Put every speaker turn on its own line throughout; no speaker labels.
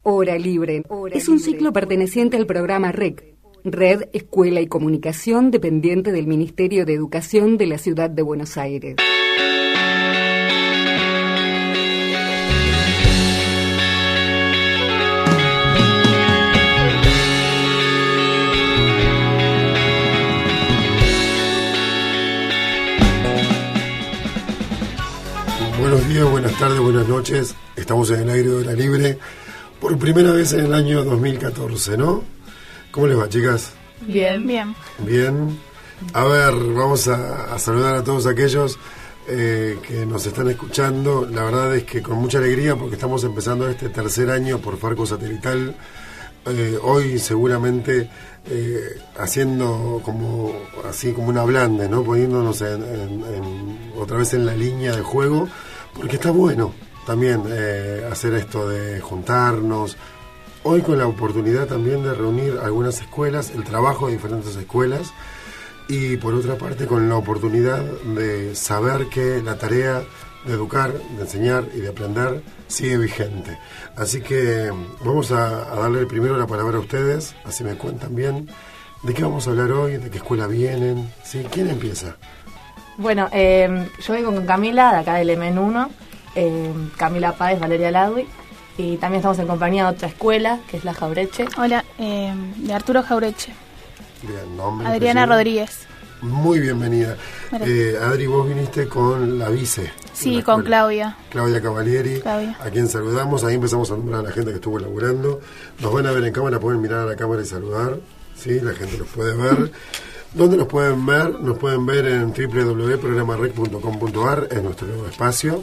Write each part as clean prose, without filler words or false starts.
Hora Libre es un ciclo perteneciente al programa REC, Red Escuela y Comunicación, dependiente del Ministerio de Educación de la Ciudad de Buenos Aires.
Buenos días, buenas tardes, buenas noches. Estamos en el aire de Hora Libre por primera vez en el año 2014, ¿no? ¿Cómo les va, chicas?
Bien.
Bien. A ver, vamos a saludar a todos aquellos que nos están escuchando. La verdad es que con mucha alegría porque estamos empezando este tercer año por Farco Satelital. Hoy seguramente haciendo como una blande, ¿no? Poniéndonos otra vez en la línea de juego, porque está bueno también hacer esto de juntarnos. Hoy con la oportunidad también de reunir algunas escuelas, el trabajo de diferentes escuelas, y por otra parte con la oportunidad de saber que la tarea de educar, de enseñar y de aprender sigue vigente. Así que vamos a darle primero la palabra a ustedes, así me cuentan bien de qué vamos a hablar hoy, de qué escuela vienen, ¿sí? ¿Quién empieza?
Bueno, yo vengo con Camila, de acá del MN1, Camila Páez, Valeria Ladwi, y también estamos en compañía de otra escuela, que es la Jaureche.
Hola, de Arturo Jaureche.
Bien, nombre.
Adriana Rodríguez.
Muy bienvenida. Adri, vos viniste con la vice.
Sí, con Claudia.
Claudia Cavalieri,
Claudia.
A quien saludamos. Ahí empezamos a nombrar a la gente que estuvo laburando. Nos van a ver en cámara, pueden mirar a la cámara y saludar. Sí, la gente los puede ver. ¿Dónde nos pueden ver? Nos pueden ver en www.programarec.com.ar, es nuestro nuevo espacio,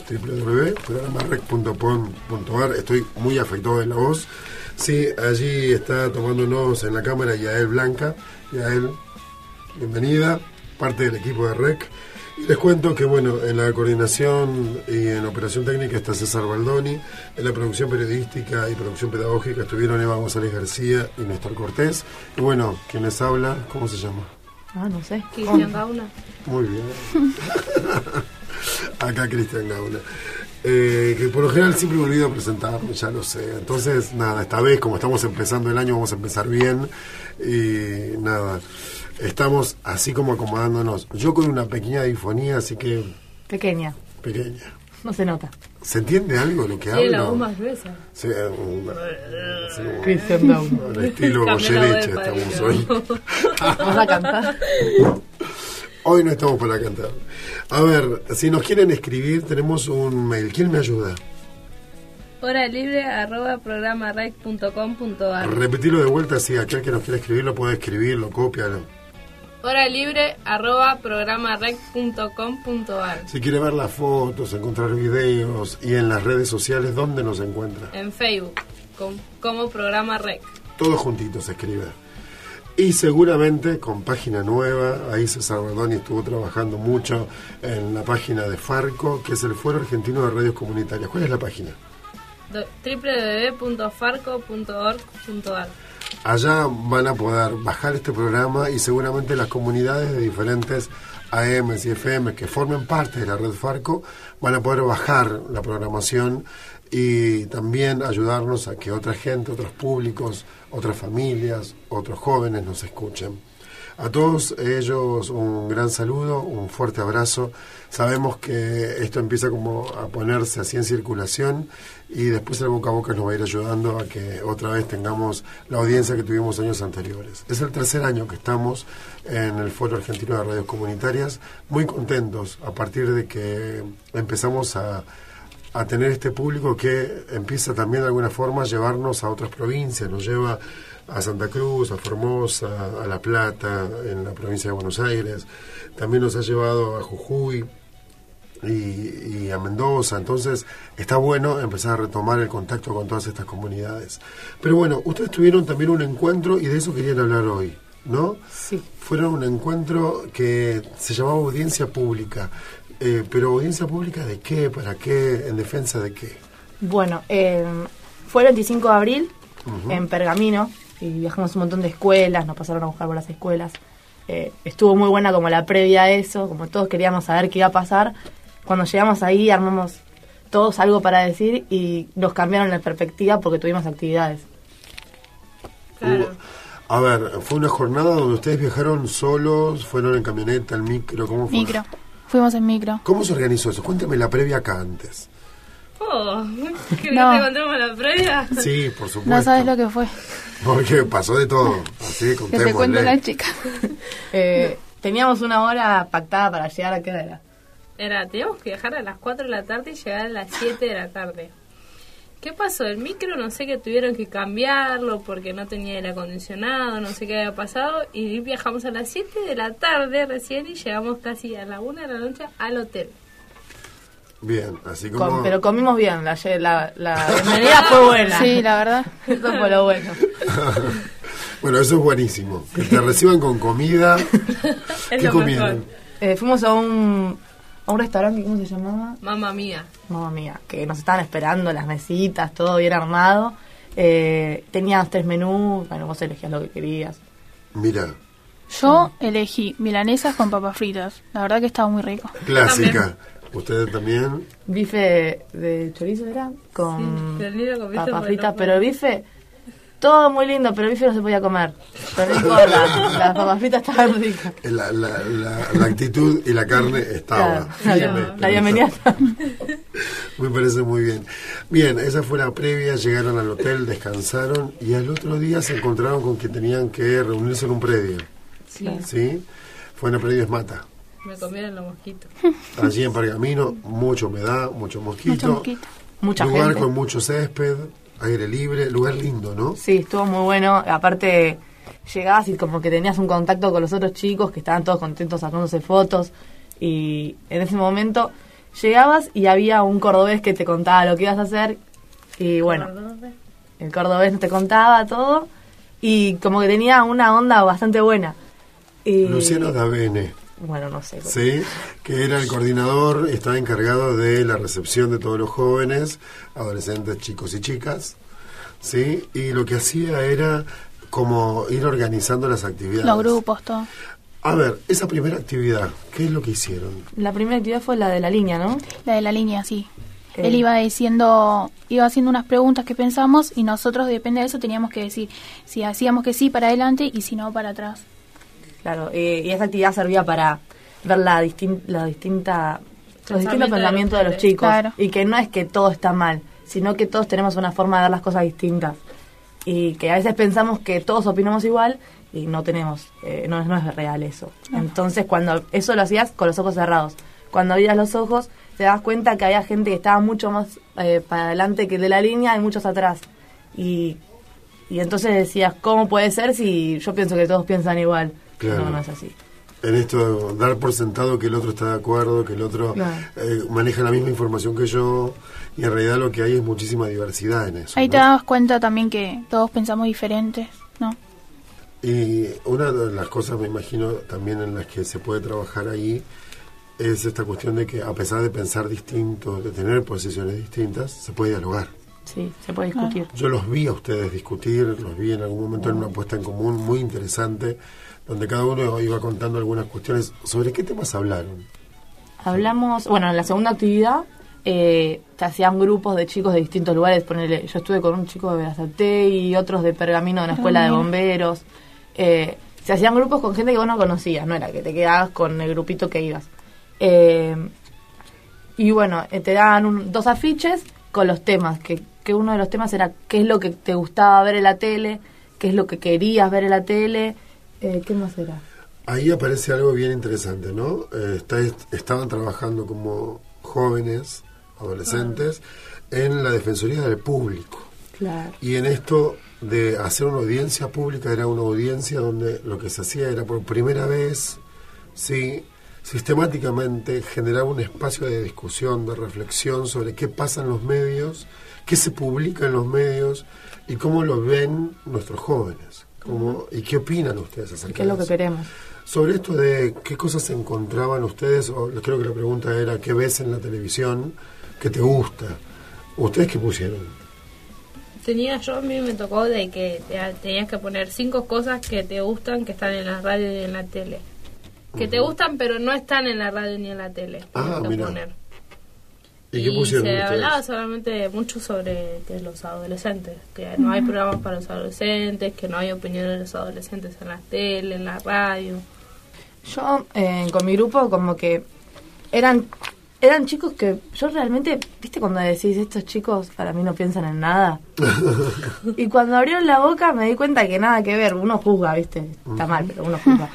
www.programarec.com.ar. Estoy muy afectado de la voz. Sí, allí está tomándonos en la cámara Yael Blanca. Yael, bienvenida, parte del equipo de REC. Y les cuento que, bueno, en la coordinación y en operación técnica está César Baldoni, en la producción periodística y producción pedagógica estuvieron Eva González García y Néstor Cortés. Y bueno, quien les habla, ¿cómo se llama?
No sé.
Cristian Gauna.
Muy bien. Acá Cristian Gauna. Que por lo general siempre me olvido presentarme, ya lo sé. Entonces, nada, esta vez, como estamos empezando el año, vamos a empezar bien. Y nada, estamos así como acomodándonos. Yo con una pequeña difonía, así que...
Pequeña. No se nota.
¿Se entiende algo lo que hablo?
Sí, la voz más gruesa.
Sí,
Cristian Gauna.
al estilo Goyeneche estamos hoy.
¿Vas a cantar?
Hoy no estamos para cantar. A ver, si nos quieren escribir, tenemos un mail. ¿Quién me ayuda?
horalibre@programarec.com.ar.
Repetilo de vuelta, si aquel que nos quiere escribir lo puede escribir, lo copia.
horalibre@programarec.com.ar.
Si quiere ver las fotos, encontrar videos y en las redes sociales, ¿dónde nos encuentra?
En Facebook, como Programa Rec.
Todos juntitos se escribe. Y seguramente con página nueva, ahí César Baldoni estuvo trabajando mucho en la página de Farco, que es el Foro Argentino de Radios Comunitarias. ¿Cuál es la página?
www.farco.org.ar.
Allá van a poder bajar este programa y seguramente las comunidades de diferentes AMs y FMs que formen parte de la red Farco van a poder bajar la programación y también ayudarnos a que otra gente, otros públicos, otras familias, otros jóvenes nos escuchen. A todos ellos un gran saludo, un fuerte abrazo. Sabemos que esto empieza como a ponerse así en circulación y después el boca a boca nos va a ir ayudando a que otra vez tengamos la audiencia que tuvimos años anteriores. Es el tercer año que estamos en el Foro Argentino de Radios Comunitarias, muy contentos a partir de que empezamos a tener este público que empieza también de alguna forma a llevarnos a otras provincias, nos lleva a Santa Cruz, a Formosa, a La Plata, en la provincia de Buenos Aires, también nos ha llevado a Jujuy y a Mendoza. Entonces está bueno empezar a retomar el contacto con todas estas comunidades. Pero bueno, ustedes tuvieron también un encuentro y de eso querían hablar hoy, ¿no?
Sí.
Fueron un encuentro que se llamaba Audiencia Pública. Pero ¿audiencia pública de qué? ¿Para qué? ¿En defensa de qué?
Bueno, fue el 25 de abril en Pergamino y viajamos un montón de escuelas, nos pasaron a buscar por las escuelas. Estuvo muy buena como la previa a eso, como todos queríamos saber qué iba a pasar. Cuando llegamos ahí armamos todos algo para decir y nos cambiaron la perspectiva porque tuvimos actividades.
Claro.
A ver, ¿fue una jornada donde ustedes viajaron solos? ¿Fueron en camioneta, en micro? ¿Cómo fue?
Micro. Fuimos en micro.
¿Cómo se organizó eso? Cuéntame la previa acá antes.
Oh, ¿querés
No.
que te contemos la previa?
Sí, por supuesto.
No sabes lo que fue.
Porque pasó de todo. Así,
Que te cuento
contémosle.
la chica.
Teníamos una hora pactada para llegar a qué hora era.
Teníamos que viajar a las 4 de la tarde y llegar a las 7 de la tarde. ¿Qué pasó? El micro no sé que tuvieron que cambiarlo porque no tenía aire acondicionado, no sé qué había pasado, y viajamos a las 7 de la tarde recién y llegamos casi a la 1 de la noche al hotel.
Bien, así como...
Pero comimos bien, la bienvenida fue buena.
Sí, la verdad.
Eso fue lo bueno.
Bueno, eso es buenísimo. Que te reciban con comida.
Es
¿Qué
lo
comieron?
Fuimos a un restaurante, ¿cómo se llamaba?
Mamma mía.
Mamma mía, que nos estaban esperando, las mesitas, todo bien armado. Tenías 3 menús, bueno, vos elegías lo que querías.
Mira,
Yo elegí milanesas con papas fritas. La verdad que estaba muy rico.
clásica. ¿Ustedes también?
Bife de chorizo era, con
Sí, del nido con bife,
papas
bueno,
fritas,
bueno.
pero el bife, todo muy lindo, pero el bife no se podía comer. Pero no importa, las papas fritas estaban ricas.
La actitud y la carne estaba.
Claro, la bienvenida.
Me parece muy bien. Bien, esa fue la previa, llegaron al hotel, descansaron y al otro día se encontraron con que tenían que reunirse en un predio.
Sí,
¿Sí? Fue en el predio Esmata.
me comieron los mosquitos.
Allí en Pergamino, mucha humedad, mucho mosquito.
Mucho mosquito.
Mucha
lugar
gente.
con mucho césped, aire libre, lugar lindo, ¿no?
Sí, estuvo muy bueno. Aparte, llegabas y como que tenías un contacto con los otros chicos que estaban todos contentos sacándose fotos. Y en ese momento llegabas y había un cordobés que te contaba lo que ibas a hacer. Y bueno, el cordobés te contaba todo. Y como que tenía una onda bastante buena. Y,
Luciano Davene,
bueno, no sé.
¿sí? Que era el coordinador, estaba encargado de la recepción de todos los jóvenes, adolescentes, chicos y chicas, ¿sí? Y lo que hacía era como ir organizando las actividades.
Los grupos, todo.
A ver, esa primera actividad, ¿qué es lo que hicieron?
La primera actividad fue la de la línea, ¿no?
La de la línea, sí. Él iba haciendo unas preguntas que pensamos y nosotros, depende de eso, teníamos que decir si hacíamos que sí para adelante y si no para atrás.
Claro, y esa actividad servía para ver los distintos pensamientos de los chicos.
Claro.
Y que no es que todo está mal, sino que todos tenemos una forma de ver las cosas distintas. Y que a veces pensamos que todos opinamos igual y no tenemos, no es real eso. Entonces, cuando eso lo hacías con los ojos cerrados, cuando abrías los ojos, te das cuenta que había gente que estaba mucho más para adelante que el de la línea y muchos atrás. Y entonces decías, ¿cómo puede ser si yo pienso que todos piensan igual?
Claro.
No es así.
En esto, dar por sentado que el otro está de acuerdo, que el otro
Claro.
maneja la misma información que yo, y en realidad lo que hay es muchísima diversidad en eso.
Ahí
¿no?
te das cuenta también que todos pensamos diferentes, ¿no?
Y una de las cosas, me imagino, también en las que se puede trabajar ahí, es esta cuestión de que a pesar de pensar distinto, de tener posiciones distintas, se puede dialogar.
Sí, se puede discutir.
Yo los vi a ustedes discutir, los vi en algún momento en una puesta en común muy interesante, donde cada uno iba contando algunas cuestiones. ¿Sobre qué temas hablaron?
Hablamos, bueno, en la segunda actividad se hacían grupos de chicos de distintos lugares. Ponele, yo estuve con un chico de Berazategui y otros de Pergamino de una escuela de bomberos. Se hacían grupos con gente que vos no conocías, no era que te quedabas con el grupito que ibas. Y bueno, te daban 2 afiches con los temas, que uno de los temas era qué es lo que te gustaba ver en la tele, qué es lo que querías ver en la tele, ¿qué más era?
Ahí aparece algo bien interesante, ¿no? Estaban trabajando como jóvenes, adolescentes, en la Defensoría del Público.
Claro.
Y en esto de hacer una audiencia pública, era una audiencia donde lo que se hacía era por primera vez, sí, sistemáticamente generar un espacio de discusión, de reflexión sobre qué pasa en los medios, qué se publica en los medios y cómo lo ven nuestros jóvenes. ¿Y qué opinan ustedes acerca de eso?
¿Qué es lo que queremos?
Sobre esto de qué cosas se encontraban ustedes, o creo que la pregunta era qué ves en la televisión que te gusta. ¿Ustedes qué pusieron?
A mí me tocó de que tenías que poner 5 cosas que te gustan, que están en la radio y en la tele. Que te gustan, pero no están en la radio ni en la tele.
Ah,
Tienes que
mira.
poner.
¿Y qué pusieron
se
ustedes?
hablaba solamente mucho sobre que los adolescentes, que no hay programas para los adolescentes, que no hay opinión de los adolescentes en la tele, en la radio.
Yo, con mi grupo, como que eran chicos que yo realmente, viste cuando decís, estos chicos para mí no piensan en nada. Y cuando abrieron la boca me di cuenta que nada que ver, uno juzga, viste, está mal, pero uno juzga.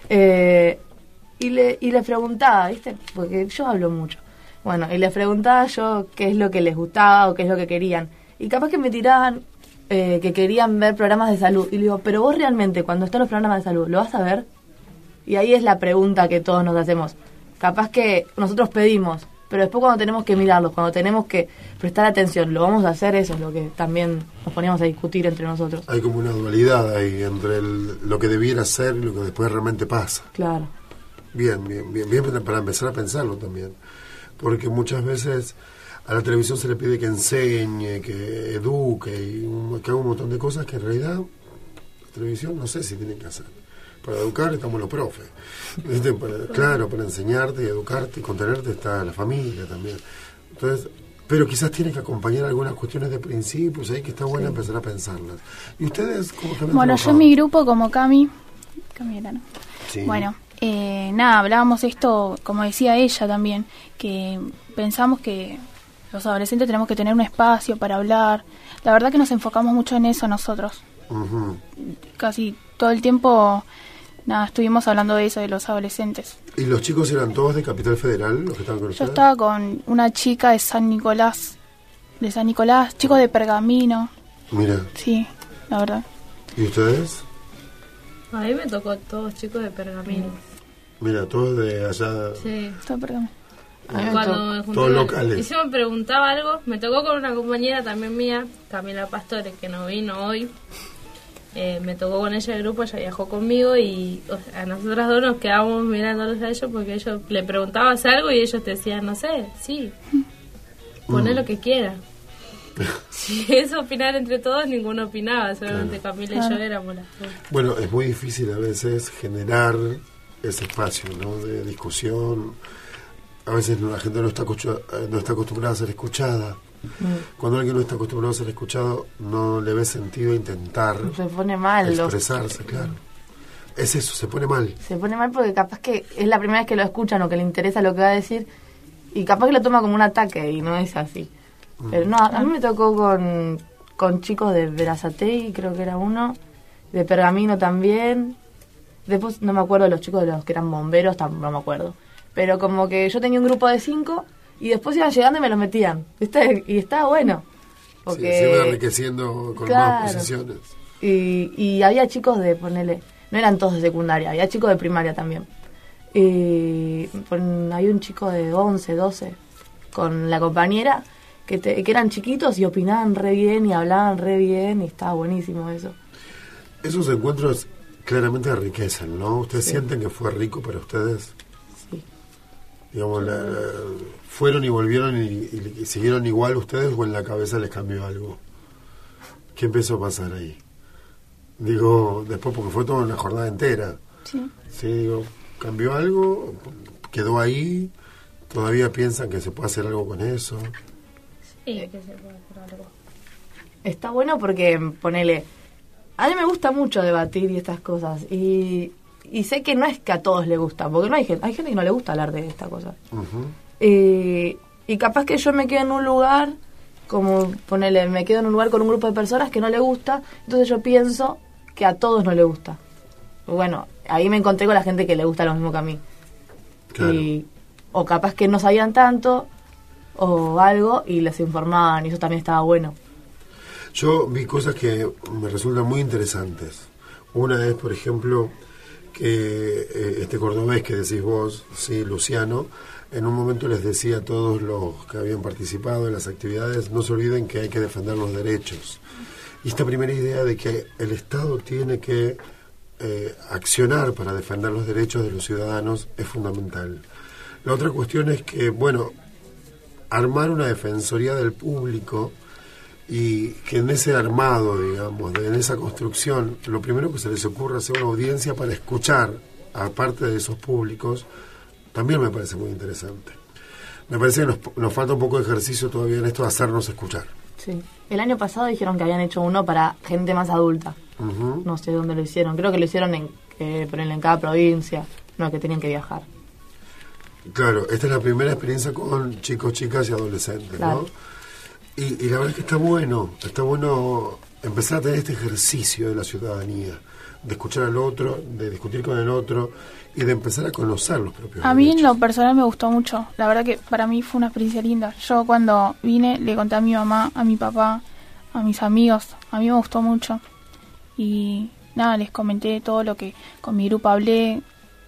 Y le preguntaba, viste, porque yo hablo mucho. Bueno, y les preguntaba yo qué es lo que les gustaba o qué es lo que querían. Y capaz que me tiraban que querían ver programas de salud. Y le digo, pero vos realmente, cuando están los programas de salud, ¿lo vas a ver? Y ahí es la pregunta que todos nos hacemos. Capaz que nosotros pedimos, pero después cuando tenemos que mirarlos, cuando tenemos que prestar atención, ¿lo vamos a hacer? Eso es lo que también nos poníamos a discutir entre nosotros.
Hay como una dualidad ahí entre lo que debiera ser y lo que después realmente pasa.
Claro.
Bien para empezar a pensarlo también. Porque muchas veces a la televisión se le pide que enseñe, que eduque, y que haga un montón de cosas que en realidad la televisión no sé si tiene que hacer. Para educar estamos los profes. Para enseñarte y educarte y contenerte está la familia también. Entonces, pero quizás tiene que acompañar algunas cuestiones de principios ahí que está bueno empezar a pensarlas. ¿Y ustedes cómo también
Bueno, yo en mi grupo como Cami era, ¿no?
Sí.
Bueno, nada, hablábamos esto, como decía ella también, que pensamos que los adolescentes tenemos que tener un espacio para hablar. La verdad que nos enfocamos mucho en eso nosotros.
Uh-huh.
Casi todo el tiempo, nada, estuvimos hablando de eso, de los adolescentes.
¿Y los chicos eran todos de Capital Federal, los que estaban con
Yo
ustedes?
estaba con una chica de San Nicolás, chicos de Pergamino.
Mira.
Sí, la verdad.
¿Y ustedes?
A mí me tocó todos chicos de Pergamino.
Mira, todos de allá.
Sí.
Todo Pergamino.
Cuando me junté,
todos locales.
y si me preguntaba algo, me tocó con una compañera también mía, Camila Pastore, que no vino hoy. Me tocó con ella el grupo, ella viajó conmigo y a nosotras dos nos quedábamos mirándolos a ellos porque ellos le preguntabas algo y ellos te decían, no sé, sí, poné lo que quieras. Si eso opinar entre todos, ninguno opinaba, solamente Camila y yo éramos las dos.
Bueno, es muy difícil a veces generar ese espacio, ¿no? De discusión. A veces la gente no está acostumbrada a ser escuchada. Cuando alguien no está acostumbrado a ser escuchado, no le ve sentido intentar
Se pone mal.
expresarse, claro. Es eso, se pone mal.
Se pone mal porque capaz que es la primera vez que lo escuchan o que le interesa lo que va a decir y capaz que lo toma como un ataque y no es así. Pero no, a mí me tocó con chicos de Berazategui, creo que era uno, de Pergamino también. Después no me acuerdo de los chicos de los que eran bomberos, no me acuerdo. Pero como que yo tenía un grupo de 5 y después iban llegando y me los metían, ¿viste? Y estaba bueno. Porque,
sí, se iba enriqueciendo con más posiciones.
Y había chicos de, ponele, no eran todos de secundaria, había chicos de primaria también. Y había un chico de 11, 12 con la compañera que eran chiquitos y opinaban re bien y hablaban re bien y estaba buenísimo eso.
Esos encuentros claramente enriquecen, ¿no? ¿Ustedes sienten que fue rico para ustedes?
Sí.
Digamos, ¿fueron y volvieron y siguieron igual ustedes o en la cabeza les cambió algo? ¿Qué empezó a pasar ahí? Digo, después porque fue toda una jornada entera.
Sí.
Sí, digo, ¿cambió algo? ¿Quedó ahí? ¿Todavía piensan que se puede hacer algo con eso?
Sí, que se puede hacer algo.
Está bueno porque, ponele, a mí me gusta mucho debatir y estas cosas y sé que no es que a todos les gusta, porque no hay gente que no le gusta hablar de esta cosa.
Uh-huh.
Y capaz que yo me quedo en un lugar, como ponele, me quedo en un lugar con un grupo de personas que no le gusta, entonces yo pienso que a todos no le gusta. Bueno, ahí me encontré con la gente que le gusta lo mismo que a mí.
Claro.
O capaz que no sabían tanto o algo y les informaban y eso también estaba bueno.
Yo vi cosas que me resultan muy interesantes. Una es, por ejemplo, que este cordobés que decís vos, sí, Luciano, en un momento les decía a todos los que habían participado en las actividades, no se olviden que hay que defender los derechos. Y esta primera idea de que el Estado tiene que accionar para defender los derechos de los ciudadanos es fundamental. La otra cuestión es que, bueno, armar una defensoría del público y que en ese armado, digamos, en esa construcción, lo primero que se les ocurra sea una audiencia para escuchar, aparte de esos públicos, también me parece muy interesante. Me parece que nos falta un poco de ejercicio todavía en esto de hacernos escuchar.
Sí. El año pasado dijeron que habían hecho uno para gente más adulta. No sé dónde lo hicieron. Creo que lo hicieron en cada provincia. No, que tenían que viajar.
Claro, esta es la primera experiencia con chicos, chicas y adolescentes, claro. ¿No? Y la verdad es que está bueno empezar a tener este ejercicio de la ciudadanía, de escuchar al otro, de discutir con el otro y de empezar a conocer los propios derechos.
mí en lo personal me gustó mucho, la verdad que para mí fue una experiencia linda. Yo cuando vine le conté a mi mamá, a mi papá, a mis amigos, a mí me gustó mucho y nada, les comenté todo lo que con mi grupo hablé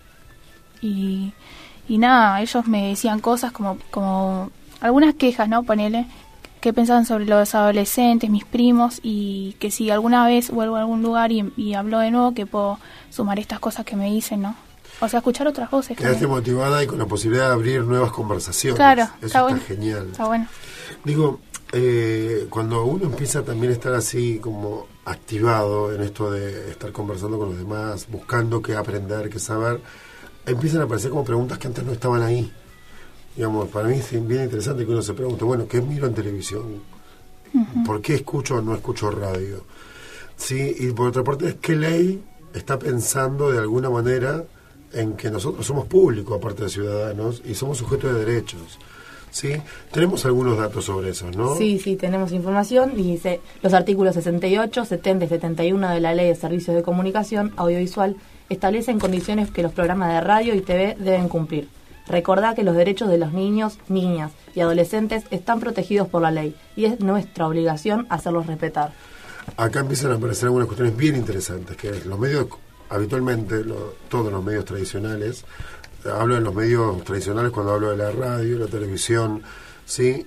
y nada, ellos me decían cosas como algunas quejas, ¿no? Ponele, que pensaban sobre los adolescentes, mis primos, y que si alguna vez vuelvo a algún lugar y hablo de nuevo, que puedo sumar estas cosas que me dicen, ¿no? O sea, escuchar otras voces.
Quedaste motivada y con la posibilidad de abrir nuevas conversaciones.
Claro,
eso está bueno. Genial.
Está bueno.
Digo, cuando uno empieza también a estar así como activado en esto de estar conversando con los demás, buscando qué aprender, qué saber, empiezan a aparecer como preguntas que antes no estaban ahí. Digamos, para mí es bien interesante que uno se pregunte, bueno, ¿qué miro en televisión? ¿Por qué escucho o no escucho radio? ¿Sí? Y por otra parte, ¿qué ley está pensando de alguna manera en que nosotros somos públicos, aparte de ciudadanos, y somos sujetos de derechos? ¿Sí? Tenemos algunos datos sobre eso, ¿no?
Sí, tenemos información. Y dice, los artículos 68, 70 y 71 de la Ley de Servicios de Comunicación Audiovisual establecen condiciones que los programas de radio y TV deben cumplir. Recordá que los derechos de los niños, niñas y adolescentes están protegidos por la ley y es nuestra obligación hacerlos respetar.
Acá empiezan a aparecer algunas cuestiones bien interesantes, que es los medios, habitualmente, todos los medios tradicionales, hablo de los medios tradicionales cuando hablo de la radio, la televisión, ¿sí?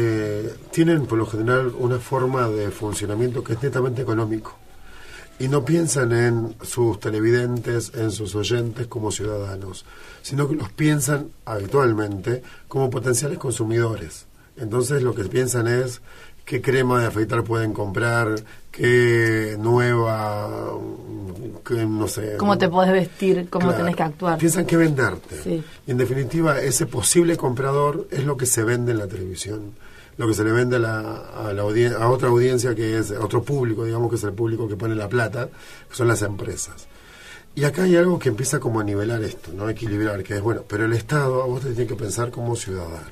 Tienen por lo general una forma de funcionamiento que es netamente económico. Y no piensan en sus televidentes, en sus oyentes como ciudadanos, sino que los piensan habitualmente como potenciales consumidores. Entonces lo que piensan es qué crema de afeitar pueden comprar, qué nueva, qué, no sé.
Cómo te podés vestir, cómo
claro,
tenés que actuar.
Piensan que venderte.
Sí.
Y en definitiva ese posible comprador es lo que se vende en la televisión. Lo que se le vende a otra audiencia, que es otro público, digamos, que es el público que pone la plata, que son las empresas. Y acá hay algo que empieza como a nivelar esto, ¿no? A equilibrar, que es, bueno, pero el Estado a vos te tiene que pensar como ciudadano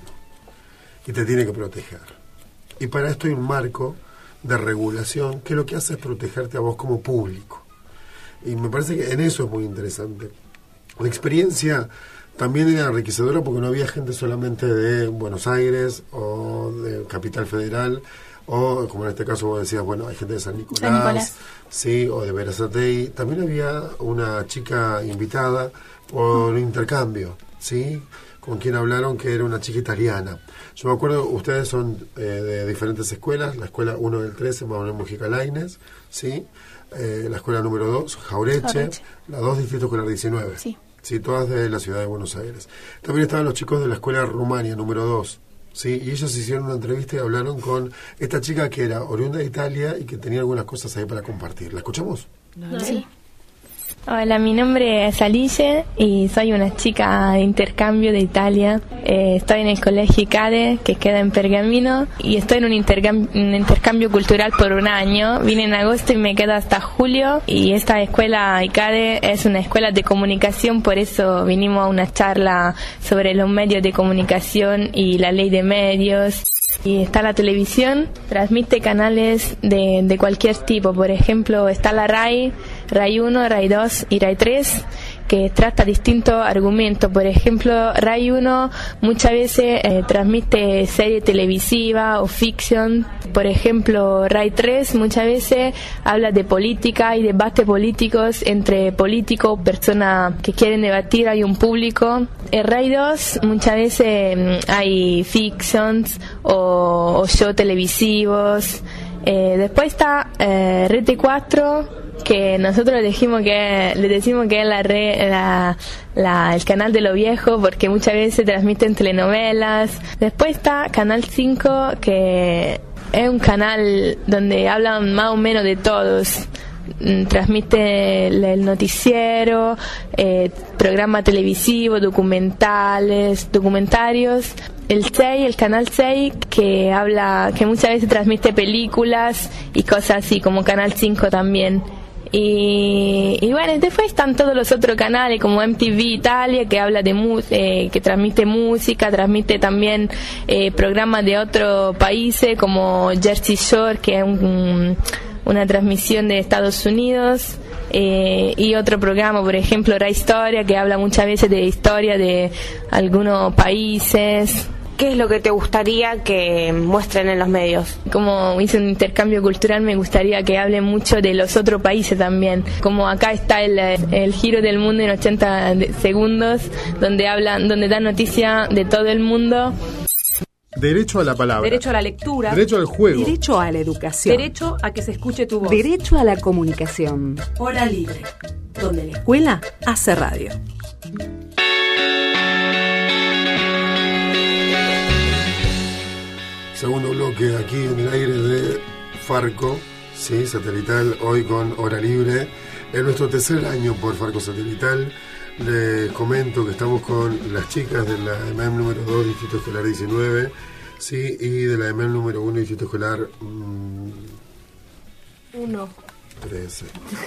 y te tiene que proteger. Y para esto hay un marco de regulación que lo que hace es protegerte a vos como público. Y me parece que en eso es muy interesante. La experiencia también era enriquecedora porque no había gente solamente de Buenos Aires o de Capital Federal, o como en este caso vos decías, bueno, hay gente de San Nicolás, sí, o de Berazategui. También había una chica invitada por intercambio, ¿sí? Con quien hablaron, que era una chica italiana. Yo me acuerdo, ustedes son de diferentes escuelas, la escuela 1 del 13, Manuel Mujica Lainez, ¿sí? La escuela número 2, Jaureche, la 2, Distrito Escolar 19. Sí, todas de la ciudad de Buenos Aires. También estaban los chicos de la escuela Rumania, número 2. Sí, y ellos hicieron una entrevista y hablaron con esta chica que era oriunda de Italia y que tenía algunas cosas ahí para compartir. ¿La escuchamos?
Sí.
Hola, mi nombre es Alice y soy una chica de intercambio de Italia. Estoy en el colegio ICADE, que queda en Pergamino, y estoy en un intercambio cultural por un año. Vine en agosto y me quedo hasta julio, y esta escuela ICADE es una escuela de comunicación, por eso vinimos a una charla sobre los medios de comunicación y la ley de medios. Y está la televisión, transmite canales de cualquier tipo. Por ejemplo, está la RAI 1, RAI 2 y RAI 3, que trata distintos argumentos. Por ejemplo, RAI 1 muchas veces transmite serie televisiva o ficción. Por ejemplo, RAI 3 muchas veces habla de política y debates políticos entre políticos, personas que quieren debatir, hay un público. En RAI 2 muchas veces hay fictions o shows televisivos. Después está Rete 4, que nosotros le decimos que es el canal de lo viejo, porque muchas veces transmiten telenovelas. Después está Canal 5, que es un canal donde hablan más o menos de todos. Transmite el noticiero, programa televisivo, documentarios. el canal 6, que muchas veces transmite películas y cosas así, como Canal 5 también. Y bueno, después están todos los otros canales como MTV Italia, que habla de que transmite música, transmite también programas de otros países como Jersey Shore, que es una transmisión de Estados Unidos, y otro programa, por ejemplo, Rai Historia, que habla muchas veces de historia de algunos países.
¿Qué es lo que te gustaría que muestren en los medios?
Como hice un intercambio cultural, me gustaría que hablen mucho de los otros países también. Como acá está el giro del mundo en 80 segundos, donde dan noticia de todo el mundo.
Derecho a la palabra.
Derecho a la lectura.
Derecho al juego.
Derecho a la educación.
Derecho a que se escuche tu voz.
Derecho a la comunicación.
Hora libre, donde la escuela hace radio.
Segundo bloque aquí en el aire de Farco, sí, satelital, hoy con Hora Libre. En nuestro tercer año por Farco Satelital, les comento que estamos con las chicas de la EMEM número 2, Distrito Escolar 19, sí, y de la EMEM número 1, Distrito Escolar 13.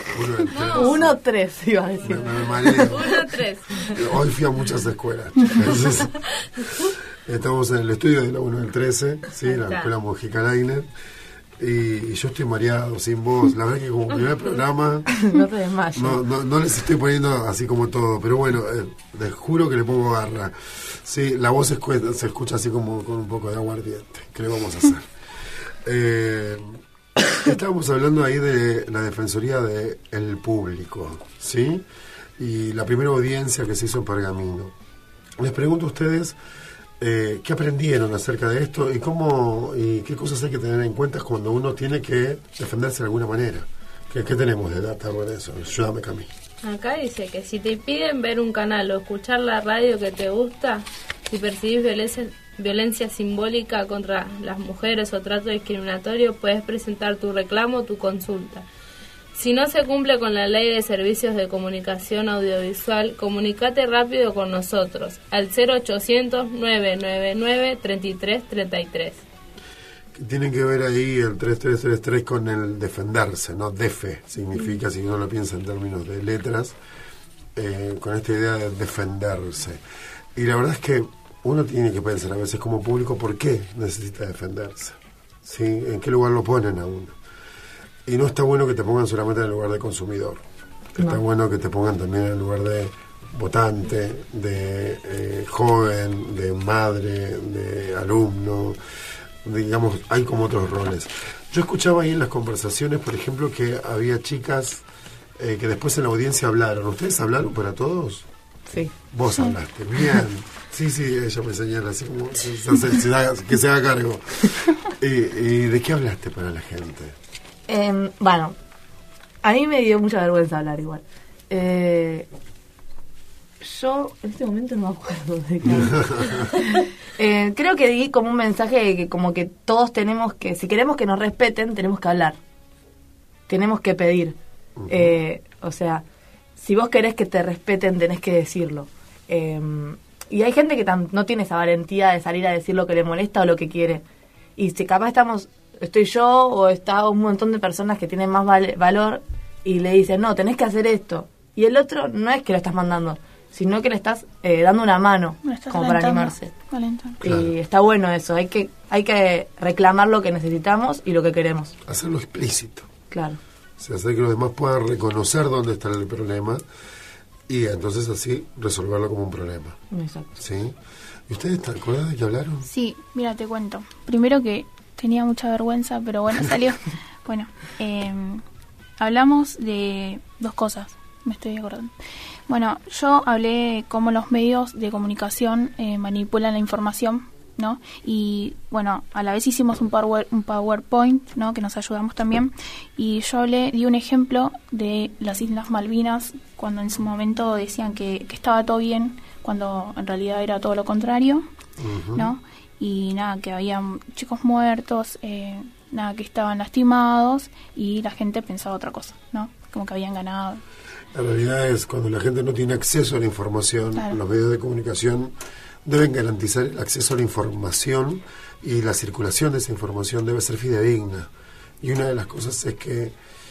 1-3 iba a decir.
Me mareo.
1-3.
Hoy fui a muchas escuelas. Entonces, estamos en el estudio de la 1 del 13, sí, la escuela Mojica Lainer. Y yo estoy mareado, sin voz. La verdad que como primer programa
no te desmayes.
No les estoy poniendo así como todo. Pero bueno, les juro que le pongo garra. Sí, la voz se escucha así como con un poco de aguardiente. ¿Qué le vamos a hacer? Estábamos hablando ahí de la Defensoría del Público, ¿sí? Y la primera audiencia que se hizo en Pergamino. Les pregunto a ustedes qué aprendieron acerca de esto y qué cosas hay que tener en cuenta cuando uno tiene que defenderse de alguna manera. ¿Qué tenemos de data por eso? Ayúdame, Cami.
Acá dice que si te piden ver un canal o escuchar la radio que te gusta, si percibís violencia simbólica contra las mujeres o trato discriminatorio, puedes presentar tu reclamo o tu consulta. Si no se cumple con la Ley de Servicios de Comunicación Audiovisual, comunícate rápido con nosotros al 0800-999-3333.
Tienen que ver ahí el 3333 con el defenderse, ¿no? DEFE significa, si uno lo piensa en términos de letras, con esta idea de defenderse. Y la verdad es que uno tiene que pensar a veces como público por qué necesita defenderse, ¿sí? ¿En qué lugar lo ponen a uno? Y no está bueno que te pongan solamente en el lugar de consumidor. Está bueno que te pongan también en el lugar de votante, de joven, de madre, de alumno. Digamos, hay como otros roles. Yo escuchaba ahí en las conversaciones, por ejemplo, que había chicas que después en la audiencia hablaron. ¿Ustedes hablaron para todos?
Sí.
Vos hablaste. Bien. Sí, ella me señala así como que se haga cargo. ¿Y de qué hablaste para la gente?
Bueno, a mí me dio mucha vergüenza hablar igual. Yo en este momento no me acuerdo de qué. Creo que di como un mensaje de que como que todos tenemos que, si queremos que nos respeten, tenemos que hablar. Tenemos que pedir. O sea, si vos querés que te respeten, tenés que decirlo. Y hay gente que no tiene esa valentía de salir a decir lo que le molesta o lo que quiere. Y si capaz estoy yo o está un montón de personas que tienen más valor y le dicen, no, tenés que hacer esto. Y el otro no es que lo estás mandando, sino que le estás dando una mano como para animarse.
Claro.
Y está bueno eso, hay que reclamar lo que necesitamos y lo que queremos.
Hacerlo explícito.
Claro.
O sea, hacer que los demás puedan reconocer dónde está el problema y entonces así resolverlo como un problema.
Exacto.
¿Sí? ¿Y ustedes te acuerdan de que hablaron?
Sí, mira, te cuento. Primero que tenía mucha vergüenza, pero bueno, salió. Bueno, hablamos de dos cosas, me estoy acordando. Bueno, yo hablé cómo los medios de comunicación manipulan la información, ¿no? Y bueno, a la vez hicimos un PowerPoint, ¿no? Que nos ayudamos también. Y yo di un ejemplo de las Islas Malvinas, cuando en su momento decían que estaba todo bien, cuando en realidad era todo lo contrario, ¿no? Y nada, que había chicos muertos, nada, que estaban lastimados y la gente pensaba otra cosa, ¿no? Como que habían ganado.
La realidad es cuando la gente no tiene acceso a la información, claro, los medios de comunicación deben garantizar el acceso a la información y la circulación de esa información debe ser fidedigna. Y una de las cosas es que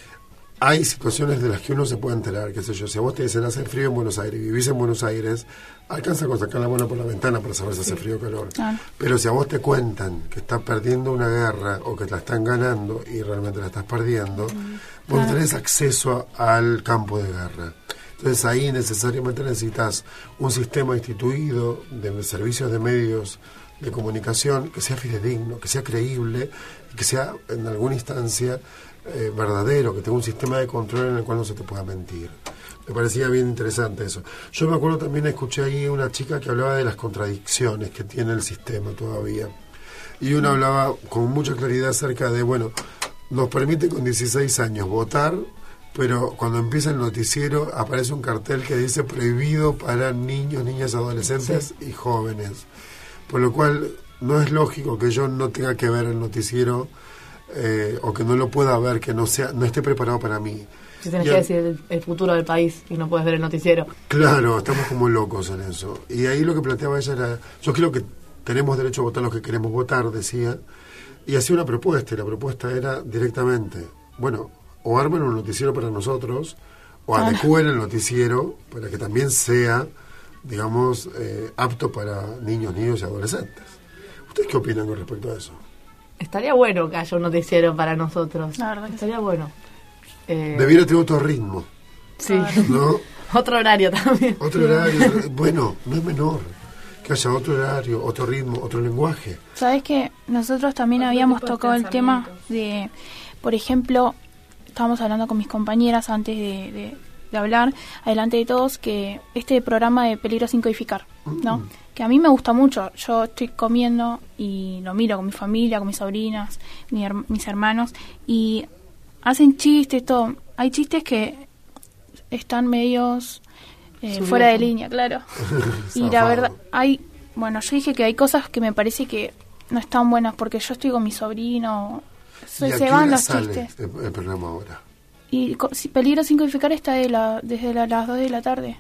hay situaciones de las que uno se puede enterar, qué sé yo, si a vos te dicen hace frío en Buenos Aires y vivís en Buenos Aires, alcanza con sacar la mano por la ventana para saber si hace frío o calor. Pero si a vos te cuentan que estás perdiendo una guerra o que la están ganando y realmente la estás perdiendo, vos no tenés acceso al campo de guerra. Entonces ahí necesariamente necesitas un sistema instituido de servicios de medios de comunicación que sea fidedigno, que sea creíble y que sea en alguna instancia verdadero, que tenga un sistema de control en el cual no se te pueda mentir. Me parecía bien interesante eso. Yo me acuerdo también, escuché ahí una chica que hablaba de las contradicciones que tiene el sistema todavía. Y una hablaba con mucha claridad acerca de, bueno, nos permite con 16 años votar, pero cuando empieza el noticiero aparece un cartel que dice prohibido para niños, niñas, adolescentes y jóvenes. Por lo cual no es lógico que yo no tenga que ver el noticiero o que no lo pueda ver, que no esté preparado para mí.
Si tenés que decir el futuro del país y no puedes ver el noticiero.
Claro, estamos como locos en eso. Y ahí lo que planteaba ella era, yo creo que tenemos derecho a votar los que queremos votar, decía, y hacía una propuesta, y la propuesta era directamente, bueno, o armen un noticiero para nosotros, o adecúen el noticiero para que también sea, digamos, apto para niños y adolescentes. ¿Ustedes qué opinan con respecto a eso?
Estaría bueno que haya un noticiero para nosotros.
La verdad que
estaría bueno.
Debiera tener otro ritmo.
Sí.
¿No?
Otro horario también.
Otro horario. Bueno, no es menor. Que haya otro horario, otro ritmo, otro lenguaje.
¿Sabes que nosotros también habíamos tocado el tema de, por ejemplo, estábamos hablando con mis compañeras antes de hablar, adelante de todos, que este programa de Peligro sin codificar, ¿no? Que a mí me gusta mucho. Yo estoy comiendo y lo miro con mi familia, con mis sobrinas, mis hermanos, y hacen chistes, todo. Hay chistes que están medios fuera de línea, claro. Y la verdad, yo dije que hay cosas que me parece que no están buenas, porque yo estoy con mi sobrino, se van los chistes.
El programa ahora.
Y Peligro sin codificar está desde las 2 de la tarde.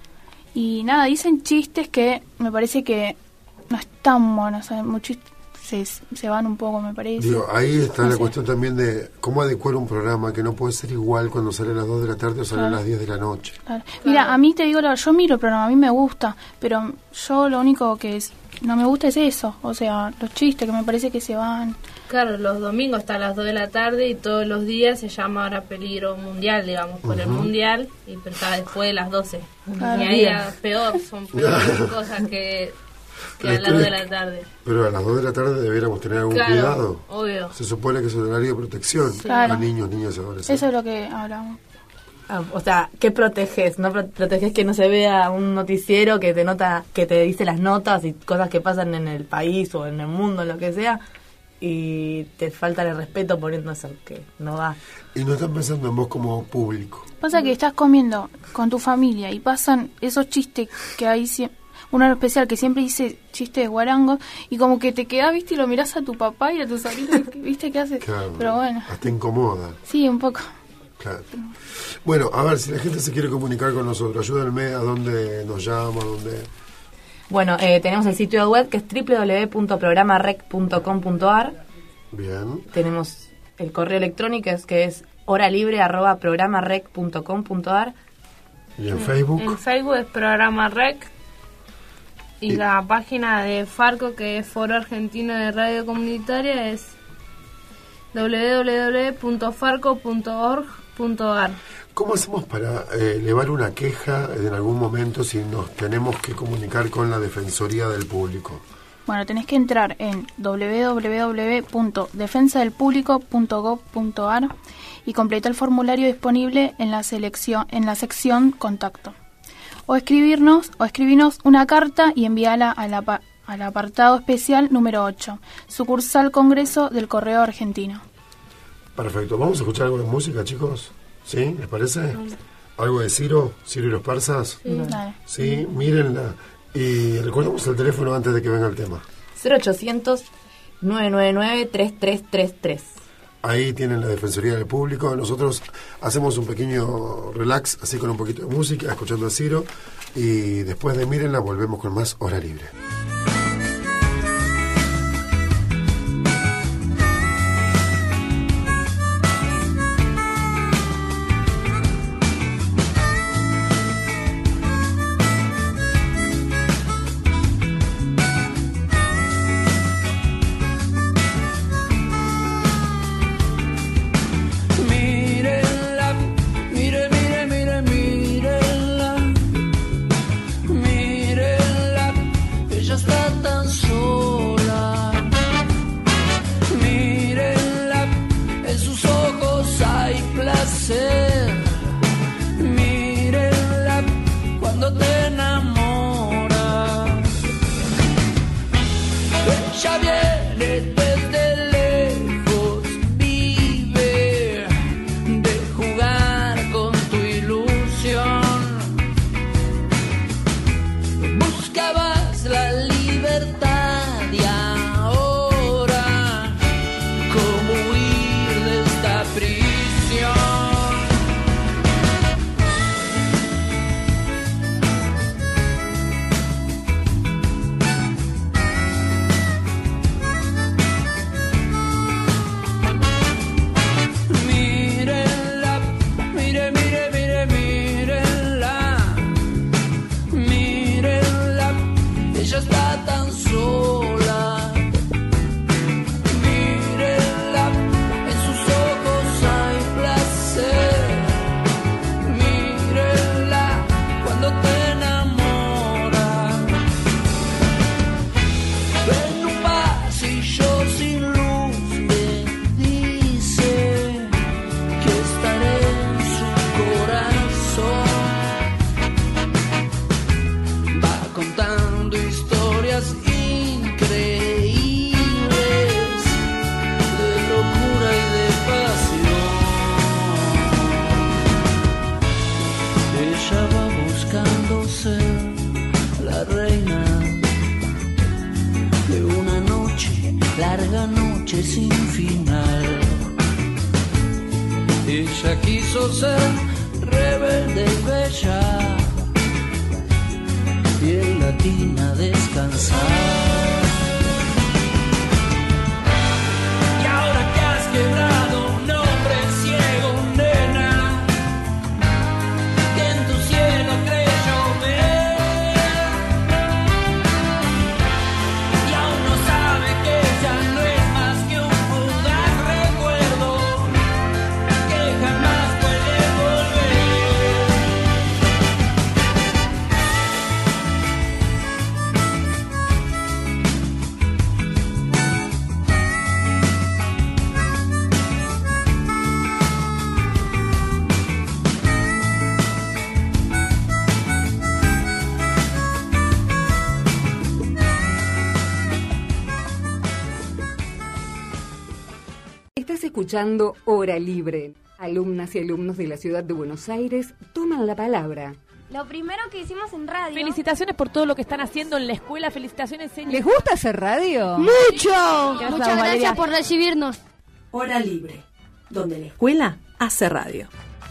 Y nada, dicen chistes que me parece que no están buenos, muchos se van un poco, me parece.
Digo, ahí está la cuestión también de cómo adecuar un programa que no puede ser igual cuando sale a las 2 de la tarde o sale a las 10 de la noche.
Claro. Mira, a mí te digo, yo miro el programa, a mí me gusta, pero yo lo único que no me gusta es eso, o sea, los chistes que me parece que se van.
Claro, los domingos está a las 2 de la tarde y todos los días se llama ahora Peligro Mundial, digamos, por el Mundial, pero está después de las 12.
Claro.
Y ahí son peores cosas que a las 2 de la tarde.
Pero a las 2 de la tarde debiéramos tener algún cuidado.
Obvio.
Se supone que es un horario de protección a niños, niñas y adolescentes.
Eso es lo que hablamos.
O sea, ¿qué proteges? ¿No proteges que no se vea un noticiero que te dice las notas y cosas que pasan en el país o en el mundo, lo que sea, y te falta el respeto poniendo eso que no va?
Y no están pensando en vos como público.
Pasa que estás comiendo con tu familia y pasan esos chistes que hay uno especial que siempre dice chistes de guarango y como que te quedás, viste, y lo mirás a tu papá y a tu sobrino, viste, ¿qué haces?
Claro,
pero bueno.
Hasta incomoda.
Sí, un poco.
Claro. Bueno, a ver, si la gente se quiere comunicar con nosotros, ayúdenme a dónde nos llama, dónde...
Bueno, tenemos el sitio web que es www.programarec.com.ar.
Bien.
Tenemos el correo electrónico que es horalibre@programarec.com.ar.
¿Y en Facebook?
En Facebook es Programa Rec. Y la página de Farco, que es Foro Argentino de Radio Comunitaria, es www.farco.org.ar.
¿Cómo hacemos para elevar una queja en algún momento si nos tenemos que comunicar con la Defensoría del Público?
Bueno, tenés que entrar en www.defensadelpublico.gov.ar y completar el formulario disponible en la sección Contacto. O escribirnos una carta y enviarla al apartado especial número 8, sucursal Congreso del Correo Argentino.
Perfecto. ¿Vamos a escuchar algo de música, chicos? ¿Sí? ¿Les parece? ¿Algo de Ciro y los Persas?
Sí, dale.
Sí, mírenla. Y recordamos el teléfono antes de que venga el tema.
0800-999-3333.
Ahí tienen la Defensoría del Público. Nosotros hacemos un pequeño relax, así con un poquito de música, escuchando a Ciro. Y después de mírenla, volvemos con más Hora Libre.
larga noche sin final. Ella quiso ser rebelde y bella, piel latina descansar. Y ahora que has quebrado un hombre ciego, nena, que en tu cielo creyó ver, y aún no sabe que ya no es más que un fugaz recuerdo que jamás puede volver.
Estás escuchando Hora Libre. Alumnas y alumnos de la ciudad de Buenos Aires toman la palabra.
Lo primero que hicimos en radio...
Felicitaciones por todo lo que están haciendo en la escuela. Felicitaciones, señor.
¿Les gusta hacer radio?
¡Mucho! Muchas gracias por recibirnos.
Hora Libre, donde la escuela hace radio.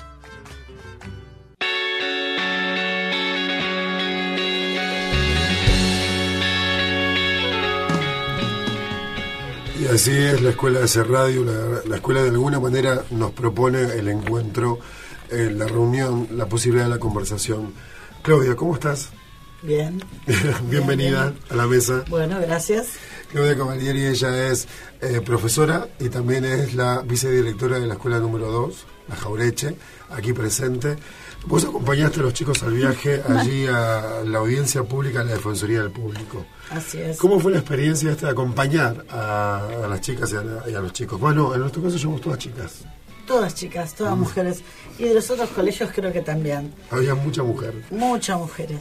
Y así es la escuela de hacer radio. La escuela de alguna manera nos propone el encuentro, la reunión, la posibilidad de la conversación. Claudia, ¿cómo estás?
Bien.
Bienvenida
bien.
A la mesa.
Bueno, gracias.
Claudia Cavalieri, ella es profesora y también es la vicedirectora de la escuela número 2, la Jaureche, aquí presente. Vos acompañaste a los chicos al viaje allí a la audiencia pública de la Defensoría del Público.
Así es.
¿Cómo fue la experiencia esta de acompañar a las chicas y a los chicos? Bueno, en nuestro caso somos todas chicas.
Todas chicas, todas mujeres. Y de los otros colegios creo que también.
Había mucha mujer.
Muchas mujeres.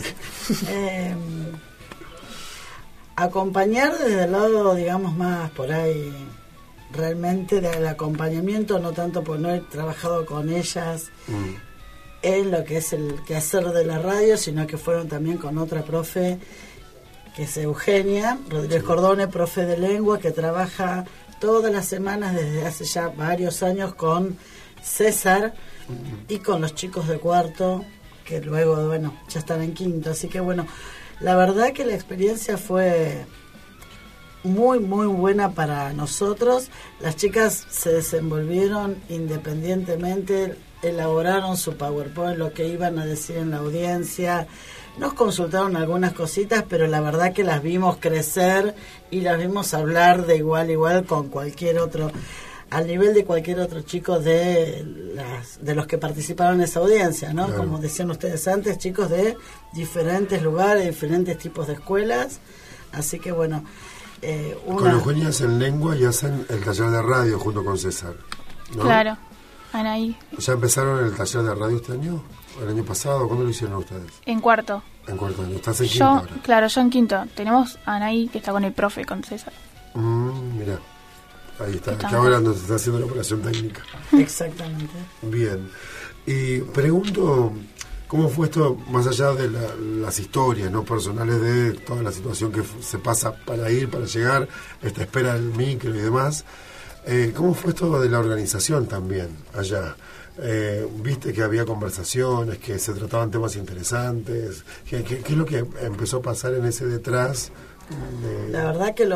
Acompañar desde el lado, digamos, más por ahí, realmente del acompañamiento, no tanto por no haber trabajado con ellas en lo que es el quehacer de la radio, sino que fueron también con otra profe, que es Eugenia Rodríguez Cordone, profe de lengua, que trabaja todas las semanas desde hace ya varios años con César y con los chicos de cuarto, que luego, bueno, ya están en quinto. Así que, bueno, la verdad que la experiencia fue muy, muy buena para nosotros. Las chicas se desenvolvieron independientemente, elaboraron su PowerPoint, lo que iban a decir en la audiencia. Nos consultaron algunas cositas, pero la verdad que las vimos crecer y las vimos hablar de igual a igual con cualquier otro, al nivel de cualquier otro chico de los que participaron en esa audiencia, ¿no? Claro. Como decían ustedes antes, chicos de diferentes lugares, diferentes tipos de escuelas. Así que bueno,
con Eugenia hacen lengua y hacen el taller de radio junto con César, ¿no?
Claro, Anaí.
¿Ya empezaron el taller de radio este año? ¿El año pasado? ¿Cuándo lo hicieron ustedes?
En cuarto.
En cuarto año. ¿Estás en quinto ahora?
Claro, yo en quinto. Tenemos a Anaí, que está con el profe, con César.
Mira, ahí está. Que ahora nos está haciendo la operación técnica.
Exactamente.
Bien. Y pregunto, ¿cómo fue esto, más allá de las historias no personales de toda la situación que se pasa para ir, para llegar, esta espera del micro y demás? ¿Cómo fue esto de la organización también allá? Viste que había conversaciones, que se trataban temas interesantes. ¿Qué es lo que empezó a pasar en ese detrás?
La verdad que lo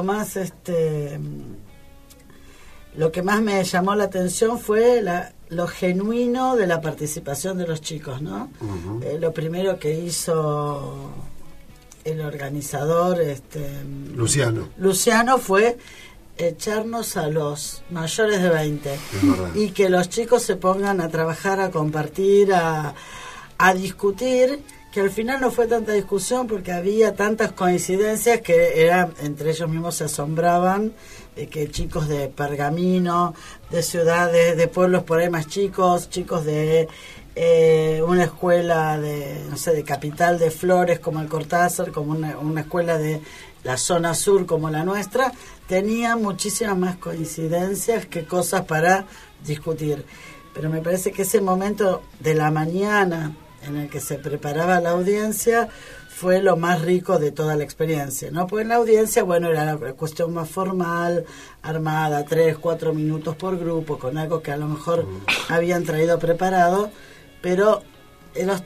que más me llamó la atención fue lo genuino de la participación de los chicos, ¿no? Lo primero que hizo el organizador, Luciano, fue echarnos a los mayores de 20 y que los chicos se pongan a trabajar, a compartir, a discutir, que al final no fue tanta discusión porque había tantas coincidencias que entre ellos mismos se asombraban de que chicos de Pergamino, de ciudades, de pueblos por ahí más chicos de una escuela de Capital de Flores como el Cortázar, como una escuela de la zona sur como la nuestra, tenía muchísimas más coincidencias que cosas para discutir. Pero me parece que ese momento de la mañana en el que se preparaba la audiencia fue lo más rico de toda la experiencia, ¿no? Pues en la audiencia, bueno, era la cuestión más formal, armada, 3-4 minutos por grupo, con algo que a lo mejor habían traído preparado, pero los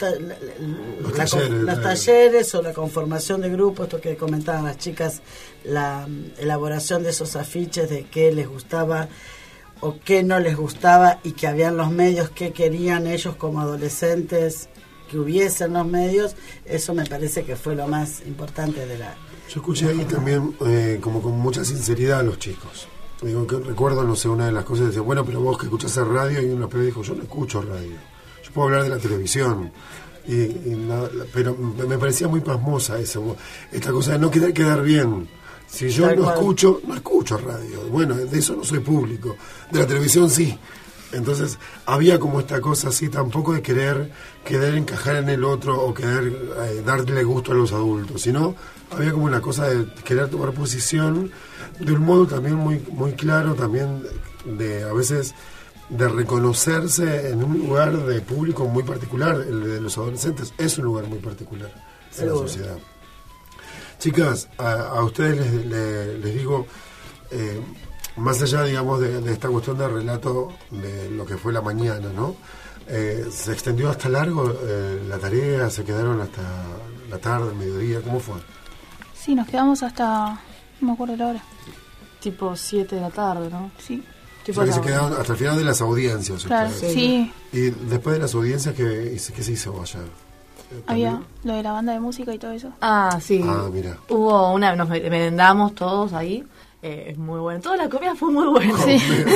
talleres o la conformación de grupos, esto que comentaban las chicas, la elaboración de esos afiches de qué les gustaba o qué no les gustaba, y que habían los medios, qué querían ellos como adolescentes que hubiesen los medios, eso me parece que fue lo más importante de la...
Yo escuché ahí también como con mucha sinceridad a los chicos. Digo, que recuerdo, no sé, una de las cosas, decía, bueno, pero vos que escuchás el radio, y uno dijo, yo no escucho radio, yo puedo hablar de la televisión, pero me parecía muy pasmosa eso, esta cosa de no querer quedar bien. Si yo no escucho radio, bueno, de eso no soy público, de la televisión sí. Entonces había como esta cosa así, tampoco de querer encajar en el otro o querer darle gusto a los adultos, sino había como una cosa de querer tomar posición de un modo también muy, muy claro, también de a veces de reconocerse en un lugar de público muy particular. El de los adolescentes es un lugar muy particular en la sociedad. Chicas, a ustedes les digo, más allá, digamos, de esta cuestión de relato de lo que fue la mañana, ¿no? ¿Se extendió hasta largo la tarea? ¿Se quedaron hasta la tarde, el mediodía? ¿Cómo fue?
Sí, nos quedamos hasta, no me acuerdo la hora.
Tipo 7 de la tarde, ¿no?
Sí.
O sea, que se quedaron hasta el final de las audiencias.
Claro, sí.
Y después de las audiencias, ¿qué se hizo allá?
Había lo de la banda de música y todo eso.
Ah, sí.
Ah, mira.
Hubo nos merendamos todos ahí. Es muy bueno. Toda la comida fue muy buena. Sí.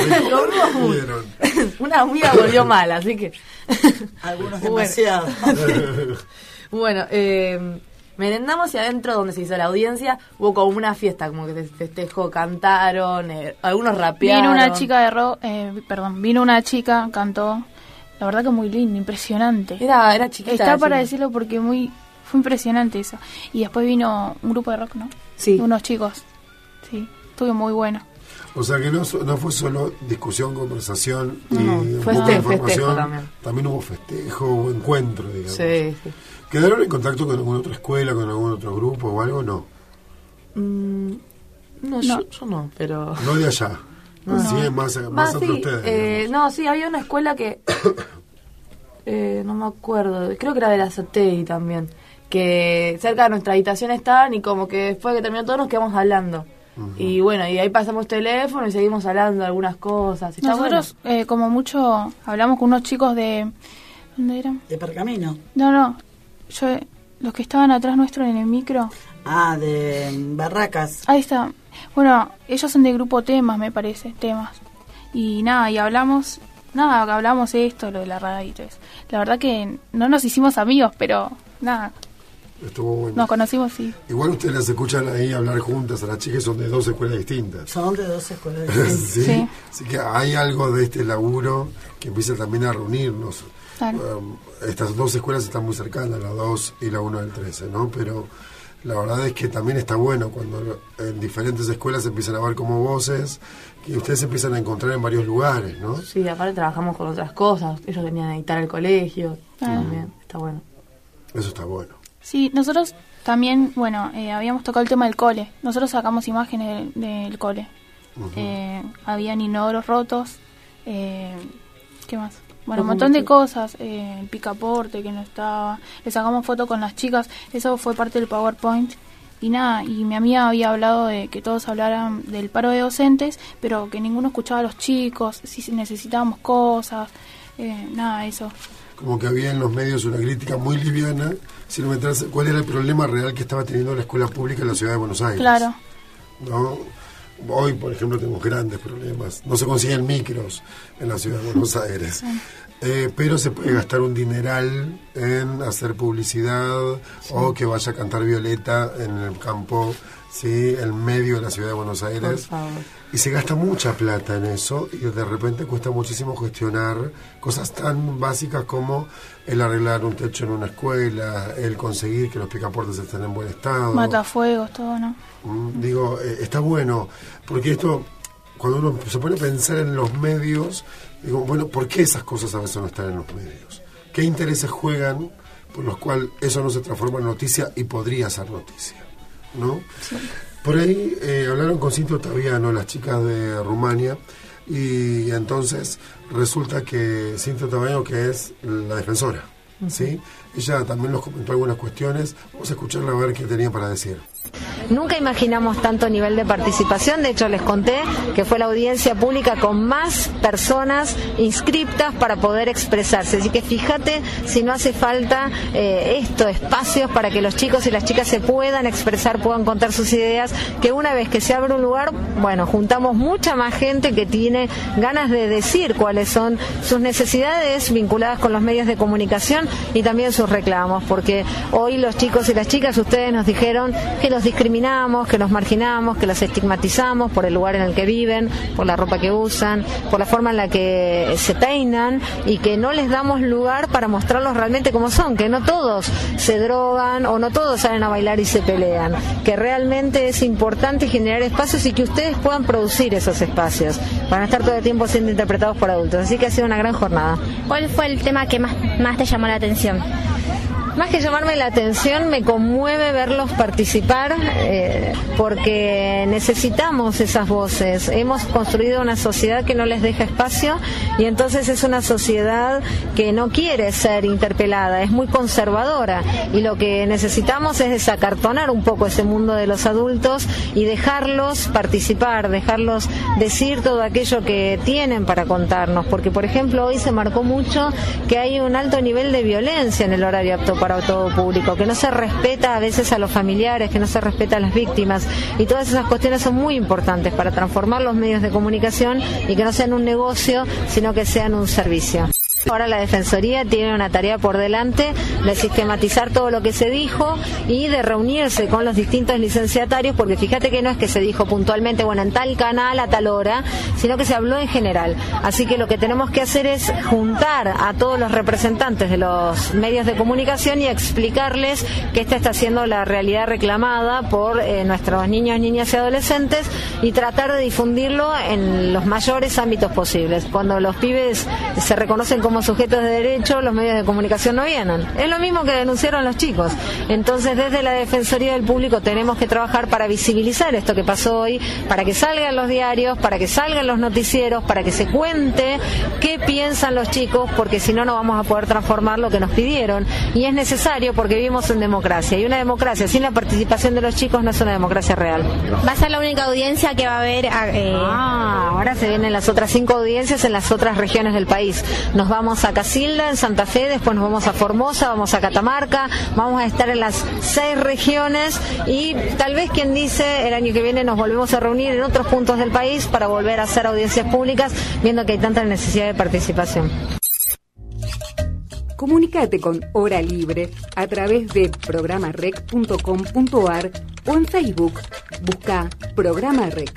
Una amiga volvió mal, así que...
Algunos demasiado.
Bueno, merendamos, y adentro donde se hizo la audiencia hubo como una fiesta, como que se festejó, cantaron, algunos rapearon.
Vino una chica, cantó. La verdad que muy lindo, impresionante.
Era chiquita.
Está para decirlo porque fue impresionante eso. Y después vino un grupo de rock, ¿no?
Sí.
Unos chicos. Sí, estuvo muy bueno.
O sea que no fue solo discusión, conversación y
festejo también.
También hubo festejo, hubo encuentro, digamos.
Sí.
¿Quedaron en contacto con alguna otra escuela, con algún otro grupo o algo? No.
No. Yo no, pero...
No de allá. No. Sí, más entre ustedes.
Sí, había una escuela que... no me acuerdo, creo que era de la Sotei también, que cerca de nuestra habitación estaban, y como que después de que terminó todo nos quedamos hablando. Uh-huh. Y bueno, y ahí pasamos teléfono y seguimos hablando de algunas cosas.
Nosotros, como mucho, hablamos con unos chicos de... ¿Dónde eran?
¿De Pergamino?
No, los que estaban atrás nuestro en el micro.
Ah, de Barracas.
Ahí está. Bueno, ellos son de grupo Temas, me parece, Temas. Y nada, hablamos esto, lo de la radio y todo eso. La verdad que no nos hicimos amigos, pero nada.
Estuvo bueno.
Nos conocimos, sí.
Igual ustedes las escuchan ahí hablar juntas, a las chicas son de 2 escuelas distintas.
Son de 2 escuelas distintas.
¿Sí? Así que hay algo de este laburo que empieza también a reunirnos. Claro. Estas 2 escuelas están muy cercanas, la 2 y la 1 del 13, ¿no? Pero la verdad es que también está bueno cuando en diferentes escuelas se empiezan a ver como voces, que ustedes se empiezan a encontrar en varios lugares, ¿no?
Sí, aparte trabajamos con otras cosas, ellos venían a editar el colegio, también, está bueno.
Eso está bueno.
Sí, nosotros también, habíamos tocado el tema del cole, nosotros sacamos imágenes del cole. Uh-huh. Habían inodoros rotos, ¿qué más? Bueno, un montón de cosas, el picaporte que no estaba, le sacamos fotos con las chicas, eso fue parte del PowerPoint. Y nada, y mi amiga había hablado de que todos hablaran del paro de docentes, pero que ninguno escuchaba a los chicos, si necesitábamos cosas, eso.
Como que había en los medios una crítica muy liviana, sin meterse cuál era el problema real que estaba teniendo la escuela pública en la ciudad de Buenos Aires.
Claro.
¿No? Hoy, por ejemplo, tenemos grandes problemas. No se consiguen micros en la ciudad de Buenos Aires. Pero se puede gastar un dineral en hacer publicidad o que vaya a cantar Violeta en el campo, ¿sí? En medio de la ciudad de Buenos Aires. Y se gasta mucha plata en eso y de repente cuesta muchísimo gestionar cosas tan básicas como el arreglar un techo en una escuela, el conseguir que los picaportes estén en buen estado.
Matafuegos, todo, ¿no?
Digo, está bueno, porque esto, cuando uno se pone a pensar en los medios, digo, bueno, ¿por qué esas cosas a veces no están en los medios? ¿Qué intereses juegan por los cuales eso no se transforma en noticia y podría ser noticia, ¿no? Sí. Por ahí hablaron con Cintia Ottaviano, las chicas de Rumania, y entonces resulta que Cintia Ottaviano, que es la defensora, ¿sí? Ella también nos comentó algunas cuestiones. Vamos a escucharla a ver qué tenía para decir.
Nunca imaginamos tanto nivel de participación, de hecho les conté que fue la audiencia pública con más personas inscriptas para poder expresarse, así que fíjate si no hace falta espacios para que los chicos y las chicas se puedan expresar, puedan contar sus ideas, que una vez que se abre un lugar, bueno, juntamos mucha más gente que tiene ganas de decir cuáles son sus necesidades vinculadas con los medios de comunicación y también sus reclamos, porque hoy los chicos y las chicas, ustedes nos dijeron que los discriminamos, que los marginamos, que los estigmatizamos por el lugar en el que viven, por la ropa que usan, por la forma en la que se peinan y que no les damos lugar para mostrarlos realmente como son, que no todos se drogan o no todos salen a bailar y se pelean, que realmente es importante generar espacios y que ustedes puedan producir esos espacios para no estar todo el tiempo siendo interpretados por adultos. Así que ha sido una gran jornada.
¿Cuál fue el tema que más te llamó la atención?
Más que llamarme la atención, me conmueve verlos participar porque necesitamos esas voces. Hemos construido una sociedad que no les deja espacio y entonces es una sociedad que no quiere ser interpelada, es muy conservadora y lo que necesitamos es desacartonar un poco ese mundo de los adultos y dejarlos participar, dejarlos decir todo aquello que tienen para contarnos, porque por ejemplo hoy se marcó mucho que hay un alto nivel de violencia en el horario apto para todo público, que no se respeta a veces a los familiares, que no se respeta a las víctimas, y todas esas cuestiones son muy importantes para transformar los medios de comunicación y que no sean un negocio, sino que sean un servicio. Ahora la Defensoría tiene una tarea por delante de sistematizar todo lo que se dijo y de reunirse con los distintos licenciatarios, porque fíjate que no es que se dijo puntualmente, bueno, en tal canal a tal hora, sino que se habló en general. Así que lo que tenemos que hacer es juntar a todos los representantes de los medios de comunicación y explicarles que esta está siendo la realidad reclamada por nuestros niños, niñas y adolescentes y tratar de difundirlo en los mayores ámbitos posibles. Cuando los pibes se reconocen como sujetos de derecho, los medios de comunicación no vienen. Es lo mismo que denunciaron los chicos. Entonces, desde la Defensoría del Público tenemos que trabajar para visibilizar esto que pasó hoy, para que salgan los diarios, para que salgan los noticieros, para que se cuente qué piensan los chicos, porque si no, no vamos a poder transformar lo que nos pidieron. Y es necesario porque vivimos en democracia. Y una democracia sin la participación de los chicos no es una democracia real.
Va a ser la única audiencia que va a haber.
Ahora se vienen las otras 5 audiencias en las otras regiones del país. Nos vamos a Casilda, en Santa Fe, después nos vamos a Formosa, vamos a Catamarca, vamos a estar en las 6 regiones y tal vez, quien dice, el año que viene nos volvemos a reunir en otros puntos del país para volver a hacer audiencias públicas, viendo que hay tanta necesidad de participación.
Comunícate con Hora Libre a través de programarec.com.ar o en Facebook. Busca Programa Rec.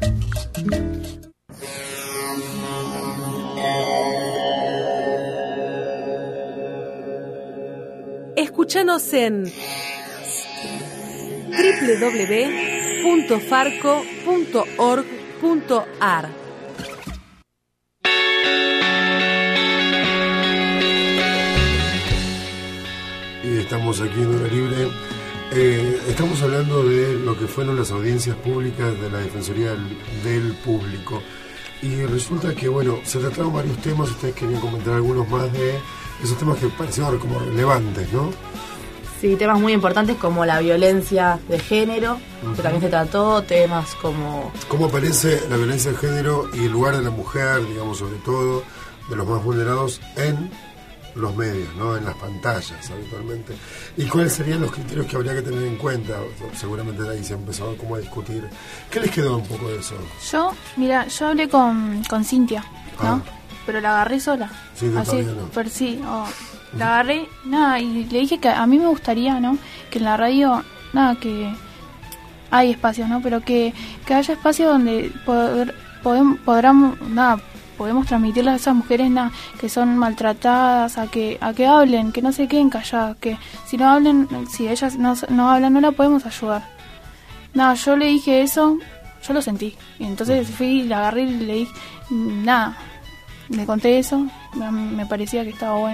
Escúchanos en www.farco.org.ar.
Y estamos aquí en Hora Libre. Estamos hablando de lo que fueron las audiencias públicas de la Defensoría del Público. Y resulta que, bueno, se trataron varios temas. Ustedes querían comentar algunos más de esos temas que parecieron como relevantes, ¿no?
Sí, temas muy importantes como la violencia de género, que también se trató, temas como...
¿Cómo aparece la violencia de género y el lugar de la mujer, digamos, sobre todo, de los más vulnerados en los medios, ¿no? En las pantallas, habitualmente? ¿Y cuáles serían los criterios que habría que tener en cuenta? Seguramente de ahí se empezó como a discutir. ¿Qué les quedó un poco de eso?
Yo hablé con Cintia, ¿no? Pero la agarré sola.
Sí,
así,
no.
Pero sí, la agarré, nada, y le dije que a mí me gustaría, ¿no? Que en la radio, nada, que hay espacios, ¿no? Pero que haya espacios donde podemos transmitirle a esas mujeres, nada, que son maltratadas, a que hablen, que no se queden calladas, que si no hablen, si ellas no hablan, no la podemos ayudar. Nada, yo le dije eso, yo lo sentí. Y entonces fui, la agarré y le dije, nada, le conté eso, me parecía que estaba bueno.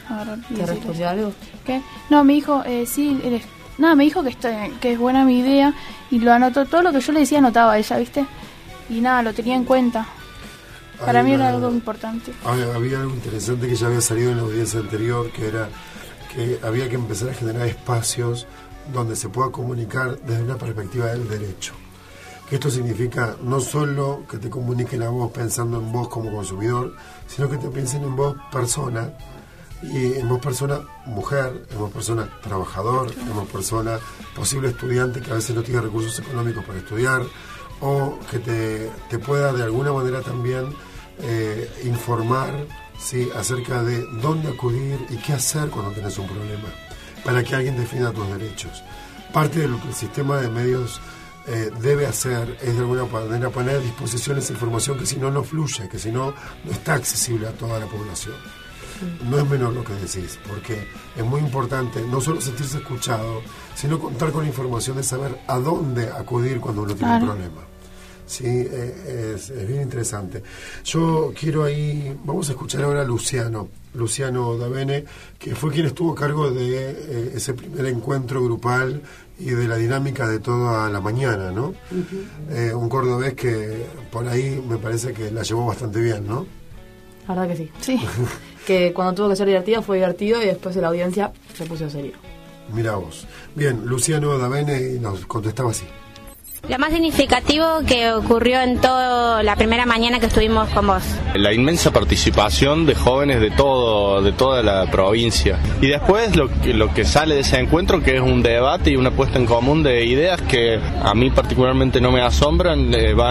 ¿Te respondió algo?
¿Qué? No, me dijo, sí, me dijo que es buena mi idea y lo anotó. Todo lo que yo le decía anotaba ella, ¿viste? Y nada, lo tenía en cuenta. Para mí era algo importante.
Había algo interesante que ya había salido en la audiencia anterior, que era que había que empezar a generar espacios donde se pueda comunicar desde una perspectiva del derecho. Que esto significa no solo que te comuniquen a vos pensando en vos como consumidor, sino que te piensen en vos persona, y en vos persona mujer, en vos persona trabajador, en vos persona posible estudiante que a veces no tiene recursos económicos para estudiar, o que te pueda de alguna manera también informar, ¿sí?, acerca de dónde acudir y qué hacer cuando tenés un problema, para que alguien defina tus derechos. Parte de lo que el sistema de medios debe hacer es de alguna manera poner a disposición esa información que si no fluye, que si no está accesible a toda la población. No es menor lo que decís, porque es muy importante no solo sentirse escuchado, sino contar con la información de saber a dónde acudir cuando uno tiene un problema. Sí, es bien interesante. Yo quiero vamos a escuchar ahora a Luciano Davene, que fue quien estuvo a cargo de ese primer encuentro grupal y de la dinámica de toda la mañana, ¿no? Uh-huh. Un cordobés que por ahí me parece que la llevó bastante bien, ¿no?
La verdad que sí. Sí. Que cuando tuvo que ser divertido fue divertido y después de la audiencia se puso serio.
Mirá vos. Bien, Luciano Davene nos contestaba así.
Lo más significativo que ocurrió en toda la primera mañana que estuvimos con vos.
La inmensa participación de jóvenes de toda la provincia. Y después lo que sale de ese encuentro, que es un debate y una puesta en común de ideas que a mí particularmente no me asombran,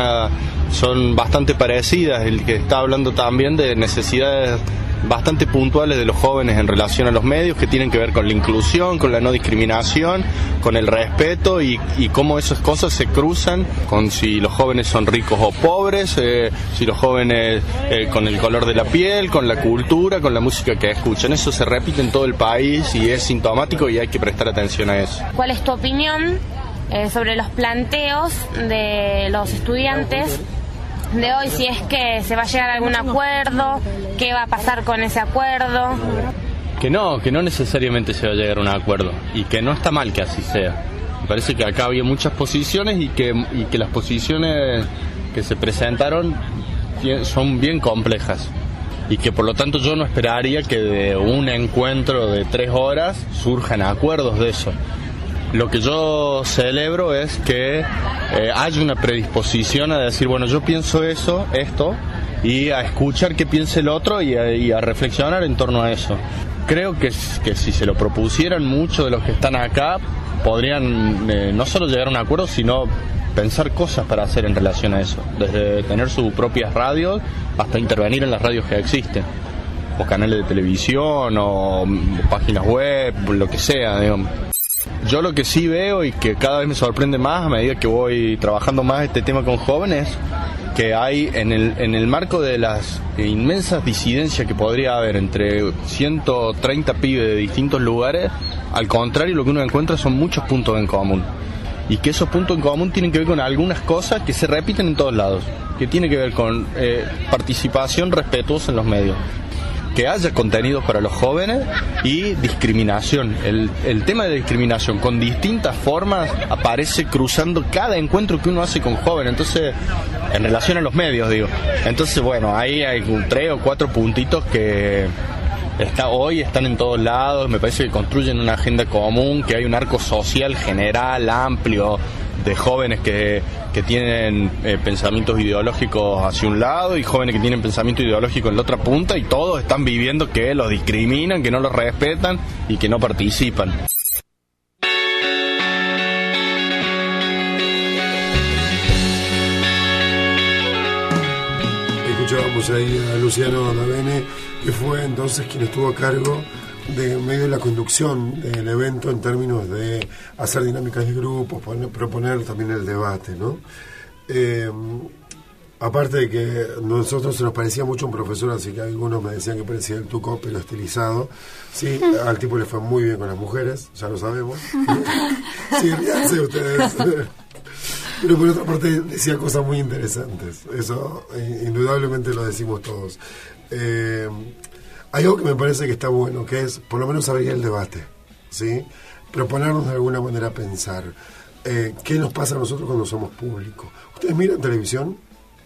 son bastante parecidas. El que está hablando también de necesidades bastante puntuales de los jóvenes en relación a los medios, que tienen que ver con la inclusión, con la no discriminación, con el respeto y cómo esas cosas se cruzan con si los jóvenes son ricos o pobres, si los jóvenes con el color de la piel, con la cultura, con la música que escuchan. Eso se repite en todo el país y es sintomático y hay que prestar atención a eso.
¿Cuál es tu opinión sobre los planteos de los estudiantes de hoy, si es que se va a llegar a algún acuerdo, qué va a pasar con ese acuerdo?
Que no necesariamente se va a llegar a un acuerdo y que no está mal que así sea. Me parece que acá había muchas posiciones y que las posiciones que se presentaron son bien complejas y que por lo tanto yo no esperaría que de un encuentro de 3 horas surjan acuerdos de eso. Lo que yo celebro es que haya una predisposición a decir, bueno, yo pienso esto, y a escuchar qué piensa el otro y a reflexionar en torno a eso. Creo que si se lo propusieran muchos de los que están acá, podrían no solo llegar a un acuerdo, sino pensar cosas para hacer en relación a eso. Desde tener sus propias radios hasta intervenir en las radios que existen, o canales de televisión, o páginas web, lo que sea, digamos. Yo lo que sí veo y que cada vez me sorprende más a medida que voy trabajando más este tema con jóvenes, que hay en el marco de las inmensas disidencias que podría haber entre 130 pibes de distintos lugares, al contrario, lo que uno encuentra son muchos puntos en común. Y que esos puntos en común tienen que ver con algunas cosas que se repiten en todos lados, que tiene que ver con participación respetuosa en los medios, que haya contenidos para los jóvenes y discriminación. El tema de discriminación con distintas formas aparece cruzando cada encuentro que uno hace con jóvenes. Entonces, en relación a los medios, digo. Entonces, bueno, ahí hay 3 o 4 puntitos que hoy están en todos lados. Me parece que construyen una agenda común, que hay un arco social general, amplio, de jóvenes que tienen pensamientos ideológicos hacia un lado y jóvenes que tienen pensamiento ideológico en la otra punta, y todos están viviendo que los discriminan, que no los respetan y que no participan.
Escuchábamos ahí a Luciano Davene, que fue entonces quien estuvo a cargo de medio de la conducción del evento en términos de hacer dinámicas de grupos, proponer también el debate, ¿no? Aparte de que nosotros se nos parecía mucho un profesor, así que algunos me decían que parecía el Tuco, pero estilizado. Sí, al tipo le fue muy bien con las mujeres, ya lo sabemos. Sí, ríanse ustedes. Pero por otra parte decía cosas muy interesantes, eso indudablemente lo decimos todos. Hay algo que me parece que está bueno, que es por lo menos abrir el debate, ¿sí? Proponernos de alguna manera pensar qué nos pasa a nosotros cuando somos públicos. ¿Ustedes miran televisión?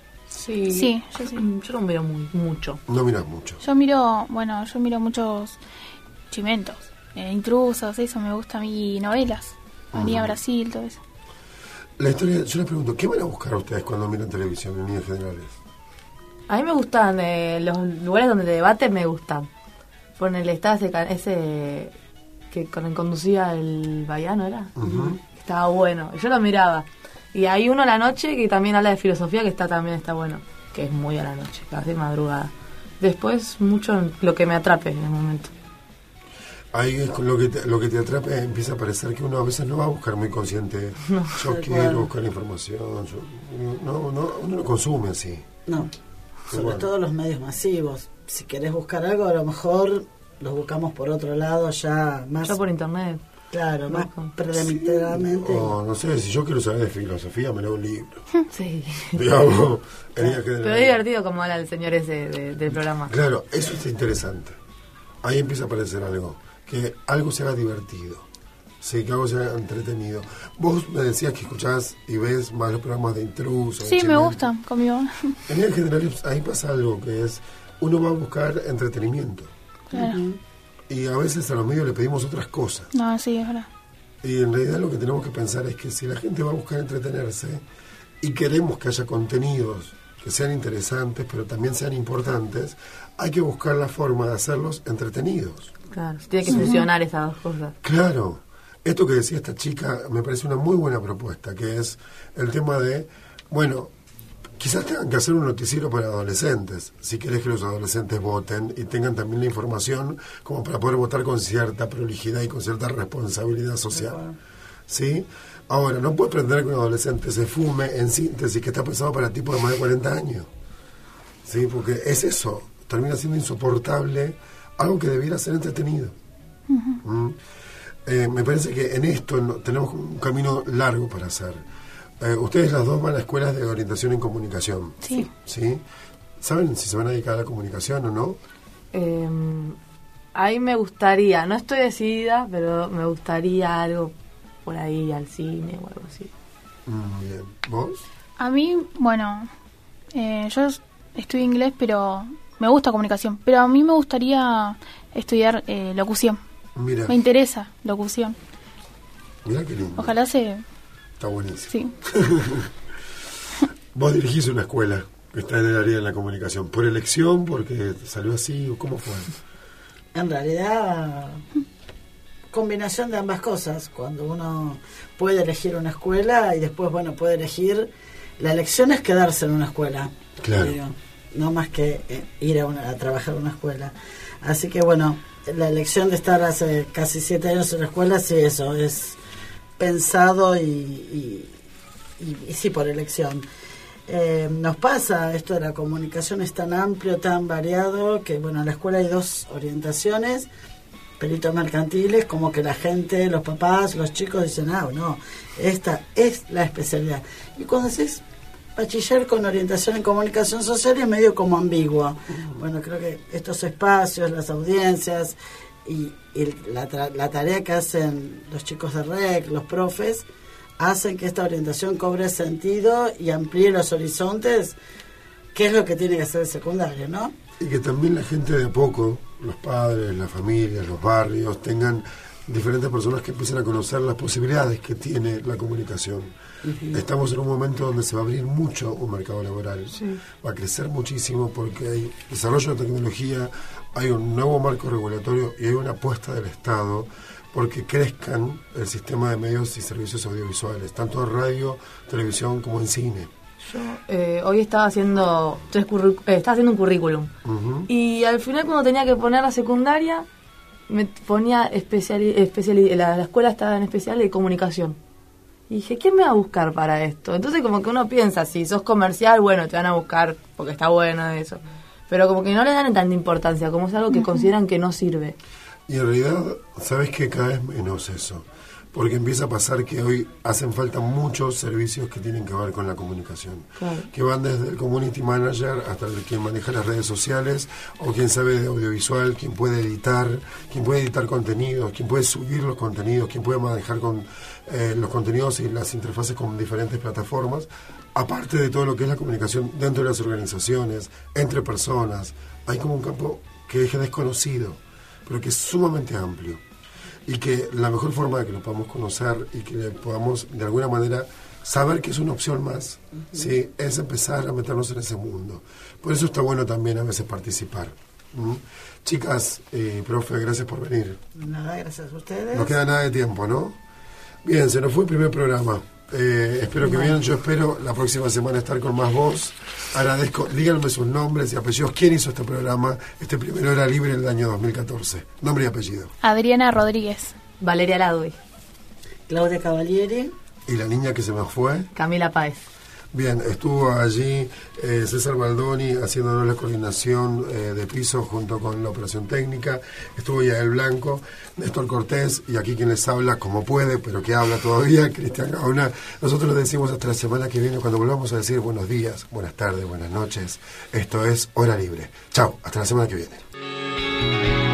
Sí, yo no miro mucho.
No miras mucho.
Yo miro muchos chimentos, intrusos, eso me gusta a mí, novelas, María Brasil, todo eso.
La historia, yo les pregunto, ¿qué van a buscar ustedes cuando miran televisión en líneas generales?
A mí me gustan los lugares donde debaten, me gustan. Ponele, estaba ese que conducía el Baiano, ¿era? Estaba bueno, yo lo miraba. Y hay uno a la noche que también habla de filosofía, que también está bueno, que es muy a la noche, casi madrugada. Después mucho lo que me atrape en el momento.
Ahí es con lo que te atrape, empieza a parecer que uno a veces no va a buscar muy consciente.
No,
yo quiero buscar información. Uno no consume así.
No, sobre todo los medios masivos. Si querés buscar algo, a lo mejor los buscamos por otro lado, ya más...
Ya por internet.
Claro, más premeditadamente.
No sé, si yo quiero saber de filosofía, me leo un libro.
Sí.
Digamos,
pero es divertido como habla el señor ese del programa.
Claro, eso es interesante. Ahí empieza a aparecer algo. Que algo se haga divertido, sí, que algo se haga entretenido. Vos me decías que escuchás y ves más los programas de intrusos.
Sí, me gustan, conmigo.
En el general ahí pasa algo que es, uno va a buscar entretenimiento.
Claro.
Y a veces a los medios le pedimos otras cosas.
No, sí, es verdad.
Y en realidad lo que tenemos que pensar es que si la gente va a buscar entretenerse y queremos que haya contenidos que sean interesantes, pero también sean importantes, hay que buscar la forma de hacerlos entretenidos.
Claro, tiene que fusionar esas dos cosas.
Claro, esto que decía esta chica me parece una muy buena propuesta, que es el tema de, bueno, quizás tengan que hacer un noticiero para adolescentes, si querés que los adolescentes voten y tengan también la información como para poder votar con cierta prolijidad y con cierta responsabilidad social. ¿Sí? Ahora, no puedes pretender que un adolescente se fume en síntesis que está pensado para tipos de más de 40 años. ¿Sí? Porque es eso, termina siendo insoportable algo que debiera ser entretenido. Me parece que en esto tenemos un camino largo para hacer. Ustedes las dos van a escuelas de orientación en comunicación.
Sí.
¿Sí? ¿Saben si se van a dedicar a la comunicación o no?
Ahí me gustaría, no estoy decidida, pero me gustaría algo por ahí, al cine o algo así.
Bien. ¿Vos?
A mí, bueno, yo estudio inglés, pero me gusta comunicación, pero a mí me gustaría estudiar locución.
Mira.
Me interesa locución.
Mira qué lindo.
Ojalá se...
Está buenísimo.
Sí.
Vos dirigís una escuela que está en el área de la comunicación. ¿Por elección? ¿Porque salió así? ¿O cómo fue?
En realidad, combinación de ambas cosas. Cuando uno puede elegir una escuela y después, bueno, puede elegir... La elección es quedarse en una escuela.
Claro.
No más que ir a trabajar en una escuela. Así que bueno, la elección de estar hace casi 7 años en la escuela, sí, eso es pensado y sí, por elección. Nos pasa, esto de la comunicación es tan amplio, tan variado, que bueno, en la escuela hay 2 orientaciones, peritos mercantiles, como que la gente, los papás, los chicos dicen, no, esta es la especialidad. Y cuando haces bachiller con orientación en comunicación social es medio como ambiguo. Bueno, creo que estos espacios, las audiencias y la tarea que hacen los chicos de REC, los profes, hacen que esta orientación cobre sentido y amplíe los horizontes, que es lo que tiene que hacer el secundario, ¿no?
Y que también la gente de a poco, los padres, las familias, los barrios, tengan diferentes personas que empiecen a conocer las posibilidades que tiene la comunicación. Estamos en un momento donde se va a abrir mucho un mercado laboral. Va a crecer muchísimo porque hay desarrollo de tecnología, hay un nuevo marco regulatorio y hay una apuesta del Estado porque crezcan el sistema de medios y servicios audiovisuales, tanto en radio, televisión como en cine.
Yo hoy estaba haciendo un currículum y al final cuando tenía que poner la secundaria me ponía la escuela estaba en especial de comunicación y dije, ¿quién me va a buscar para esto? Entonces como que uno piensa, si sos comercial, bueno, te van a buscar porque está bueno eso, pero como que no le dan tanta importancia, como es algo que consideran que no sirve.
Y en realidad, ¿sabes qué? Cada vez menos eso. porque empieza a pasar que hoy hacen falta muchos servicios que tienen que ver con la comunicación,
Claro.
que van desde el community manager hasta el quien maneja las redes sociales, o quien sabe de audiovisual, quien puede editar contenidos, quien puede subir los contenidos, quien puede manejar con los contenidos y las interfaces con diferentes plataformas, aparte de todo lo que es la comunicación dentro de las organizaciones, entre personas. Hay como un campo que es desconocido, pero que es sumamente amplio, y que la mejor forma de que lo podamos conocer y que podamos de alguna manera saber que es una opción más, ¿sí? Es empezar a meternos en ese mundo. Por eso está bueno también a veces participar. Chicas y profe, gracias por venir.
Nada, gracias a ustedes.
No queda nada de tiempo, ¿no? Bien, se nos fue el primer programa. Espero que bien, yo espero la próxima semana estar con más voz. Agradezco, díganme sus nombres y apellidos. ¿Quién hizo este programa, este primer Hora Libre del año 2014? Nombre y apellido.
Adriana Rodríguez.
Valeria Ladui.
Claudia Cavalieri.
¿Y la niña que se me fue?
Camila Páez.
Bien, estuvo allí César Baldoni haciéndonos la coordinación de piso junto con la operación técnica. Estuvo Yael Blanco, Néstor Cortés y aquí quien les habla como puede, pero que habla todavía, Cristian Gaona. Nosotros les decimos hasta la semana que viene, cuando volvamos a decir buenos días, buenas tardes, buenas noches. Esto es Hora Libre. Chao, hasta la semana que viene.